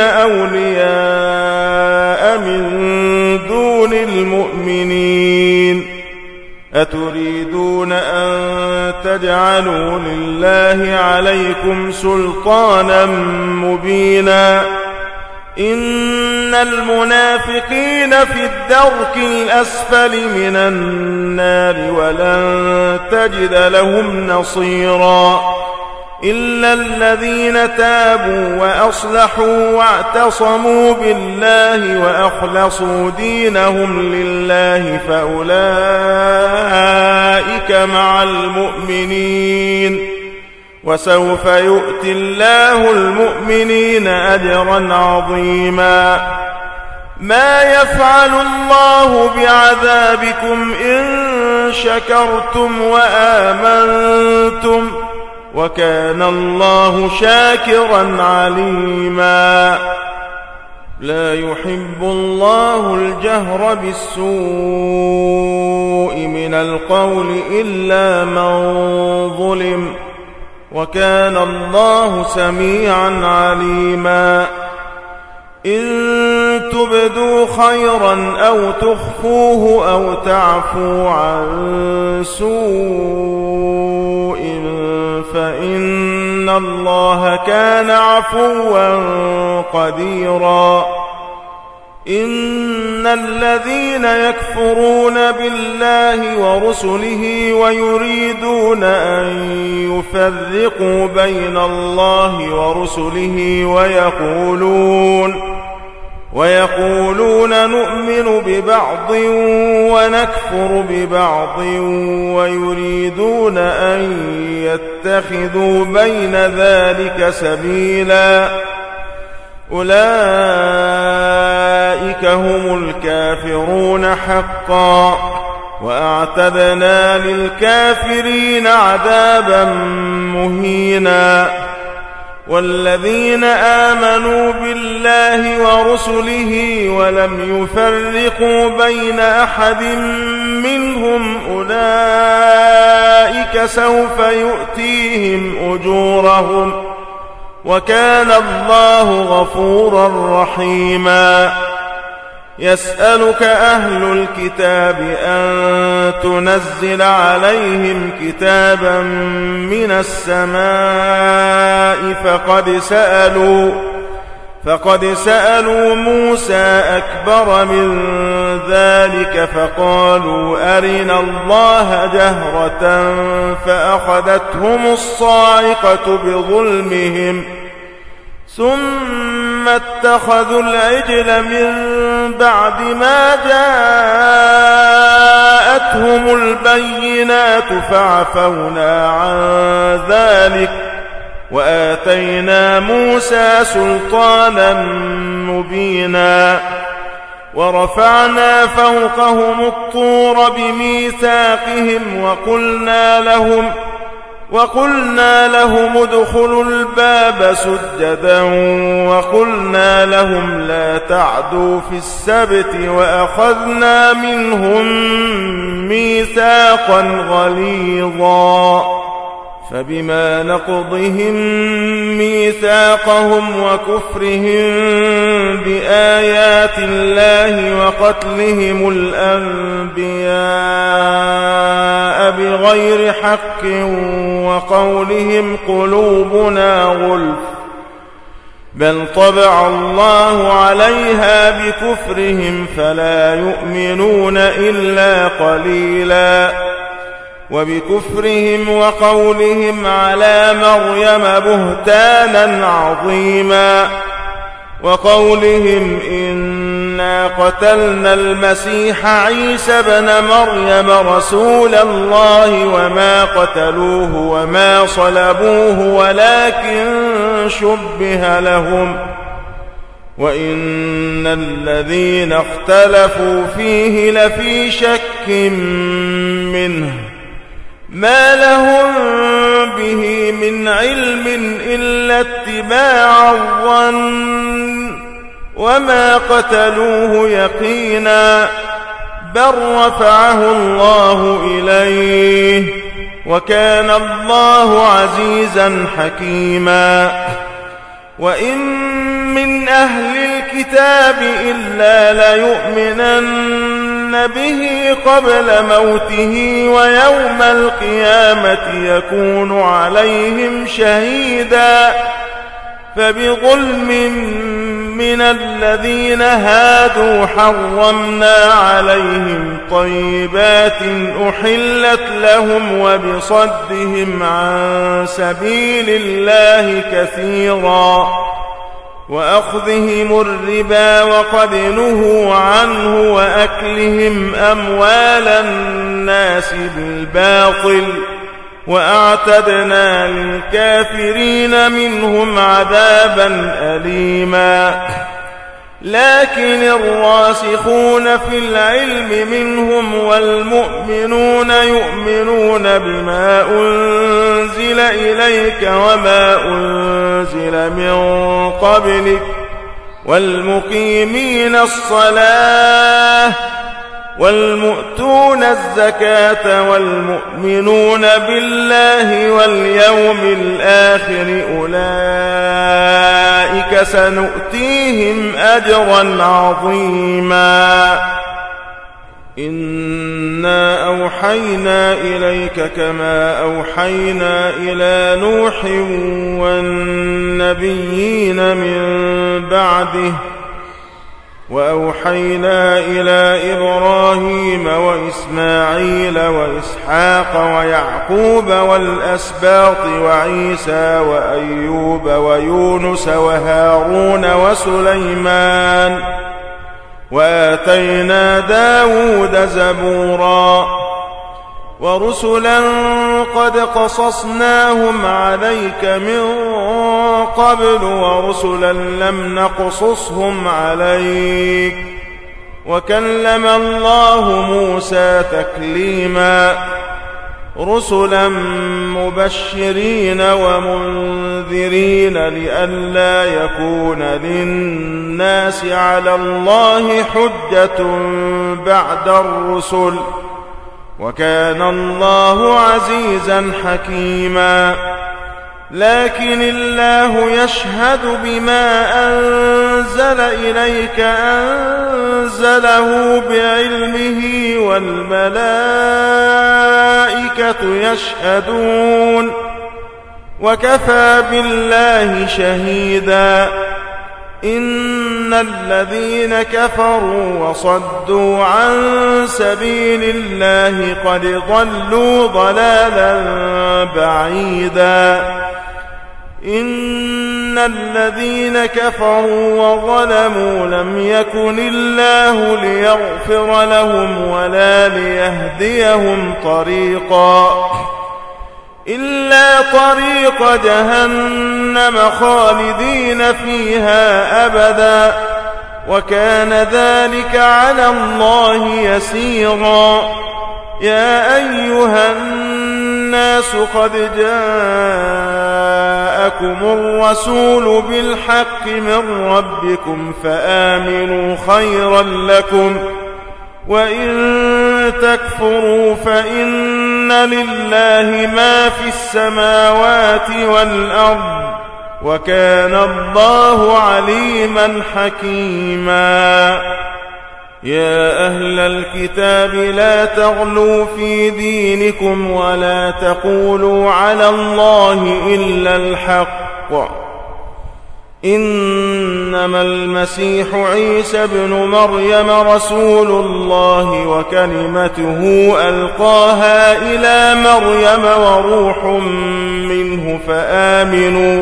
أولياء من دون المؤمنين أتريدون أن تجعلوا لله عليكم سلطانا مبينا إن المنافقين في الدرك الأسفل من النار ولن تجد لهم نصيرا إلا الذين تابوا وأصلحوا واعتصموا بالله وأخلصوا دينهم لله فأولئك مع المؤمنين وسوف يؤتي الله المؤمنين أجرا عظيما ما يفعل الله بعذابكم إن شكرتم وآمنتم وكان الله شاكرا عليما لا يحب الله الجهر بالسوء من القول إلا من ظلم وكان الله سميعا عليما إن تبدوا خيرا أو تخفوه أو تعفو عن سوء فإن الله كان عفوا قديرا إن الذين يكفرون بالله ورسله ويريدون أن يفرقوا بين الله ورسله ويقولون ويقولون نؤمن ببعض ونكفر ببعض ويريدون أن يتخذوا بين ذلك سبيلا أولئك هم الكافرون حقا وأعتدنا للكافرين عذابا مهينا. والذين آمنوا بالله ورسله ولم يفرقوا بين أحد منهم أولئك سوف يؤتيهم أجورهم وكان الله غفورا رحيما. يسألك أهل الكتاب أن تنزل عليهم كتابا من السماء فقد سألوا فقد سألوا موسى أكبر من ذلك فقالوا أرنا الله جهرة فأخذتهم الصاعقة بظلمهم ثم اتخذوا العجل من بعد ما جاءتهم البينات فعفونا عن ذلك وآتينا موسى سلطانا مبينا. ورفعنا فوقهم الطور بميثاقهم وقلنا لهم وقلنا لهم ادخلوا الباب سجدا وقلنا لهم لا تعدوا في السبت وأخذنا منهم ميثاقا غليظا. فبما نقضهم ميثاقهم وكفرهم بآيات الله وقتلهم الأنبياء بغير حق وقولهم قلوبنا غلف بل طبع الله عليها بكفرهم فلا يؤمنون إلا قليلا. وبكفرهم وقولهم على مريم بهتانا عظيما وقولهم إنا قتلنا المسيح عيسى بن مريم رسول الله وما قتلوه وما صلبوه ولكن شبه لهم وإن الذين اختلفوا فيه لفي شك منه ما لهم به من علم إلا اتباع الظن وما قتلوه يقينا بل رفعه الله إليه وكان الله عزيزا حكيما. وإن من أهل الكتاب إلا ليؤمنن به قبل موته ويوم القيامة يكون عليهم شهيدا. فبظلم من الذين هادوا حرمنا عليهم طيبات أحلت لهم وبصدهم عن سبيل الله كثيرا وأخذهم الربا وقد نهوا عنه وأكلهم أموال الناس بالباطل وأعتدنا للكافرين منهم عذابا أليما. لكن الراسخون في العلم منهم والمؤمنون يؤمنون بما أنزل إليك وما أنزل من قبلك والمقيمين الصلاة والمؤتون الزكاة والمؤمنون بالله واليوم الآخر أولئك سنؤتيهم أجرا عظيما. إنا أوحينا إليك كما أوحينا إلى نوح والنبيين من بعده وأوحينا إلى إبراهيم وإسماعيل وإسحاق ويعقوب والأسباط وعيسى وأيوب ويونس وهارون وسليمان وآتينا داود زبورا. ورسلا قد قصصناهم عليك من قبل ورسلا لم نقصصهم عليك وكلم الله موسى تكليما رسلا مبشرين ومنذرين لئلا يكون للناس على الله حجة بعد الرسل وكان الله عزيزا حكيما لكن الله يشهد بما أنزل إليك أنزله بعلمه والملائكة يشهدون وكفى بالله شهيدا إن الذين كفروا وصدوا عن سبيل الله قد ضلوا ضلالا بعيدا إن الذين كفروا وظلموا لم يكن الله ليغفر لهم ولا ليهديهم طريقا إلا طريق جهنم خالدين فيها أبدا وكان ذلك على الله يسيرا يا أيها الناس قد جاءكم الرسول بالحق من ربكم فآمنوا خيرا لكم وإن تكفروا فإن لله ما في السماوات والأرض وكان الله عليما حكيما يا أهل الكتاب لا تغلوا في دينكم ولا تقولوا على الله إلا الحق إنما المسيح عيسى ابن مريم رسول الله وكلمته ألقاها إلى مريم وروح منه فآمنوا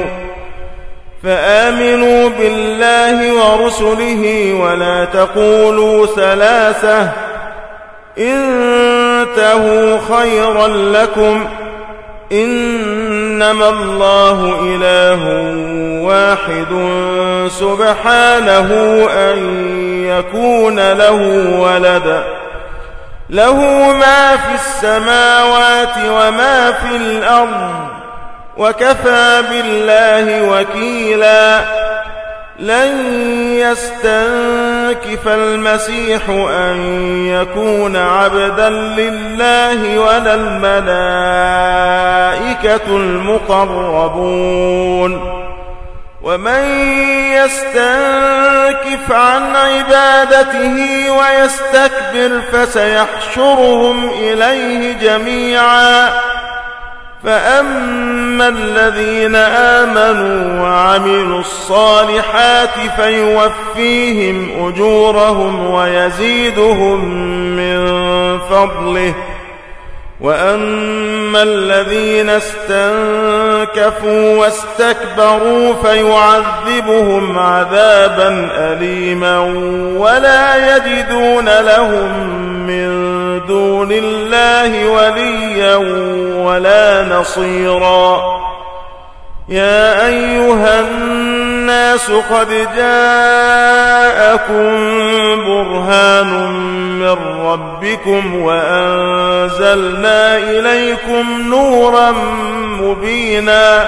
فآمنوا بالله ورسله ولا تقولوا ثلاثة انتهوا خيرا لكم إنما الله إله واحد سبحانه أن يكون له ولد له ما في السماوات وما في الأرض وكفى بالله وكيلا لن يستنكف المسيح أن يكون عبدا لله ولا الملائكة المقربون ومن يستنكف عن عبادته ويستكبر فسيحشرهم إليه جميعا فأما الذين آمنوا وعملوا الصالحات فيوفيهم أجورهم ويزيدهم من فضله وأما الذين استنكفوا واستكبروا فيعذبهم عذابا أليما ولا يجدون لهم من دون الله وليا ولا نصيرا يا أيها الناس قد جاءكم برهان من ربكم وأنزلنا إليكم نورا مبينا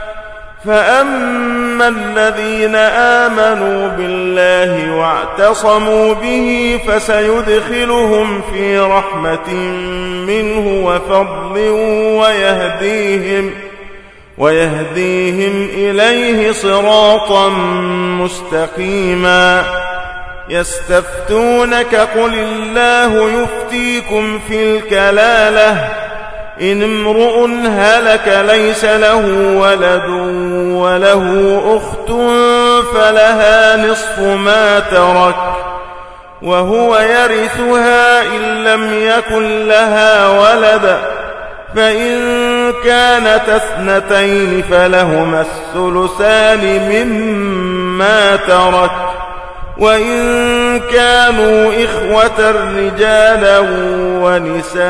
فأما الذين آمنوا بالله واعتصموا به فسيدخلهم في رحمة منه وفضل ويهديهم ويهديهم إليه صراطا مستقيما يستفتونك قل الله يفتيكم في الكلالة إن امرؤ هلك ليس له ولد وله أخت فلها نصف ما ترك وهو يرثها إن لم يكن لها ولد فإن كانت اثنتين فلهما الثلثان مما ترك وإن كانوا إخوة رجالا ونساء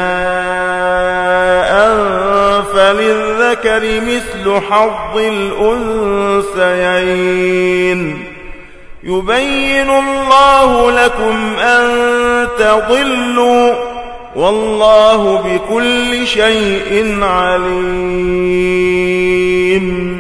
فللذكر مثل حظ الأنثيين يبين الله لكم أن تضلوا والله بكل شيء عليم.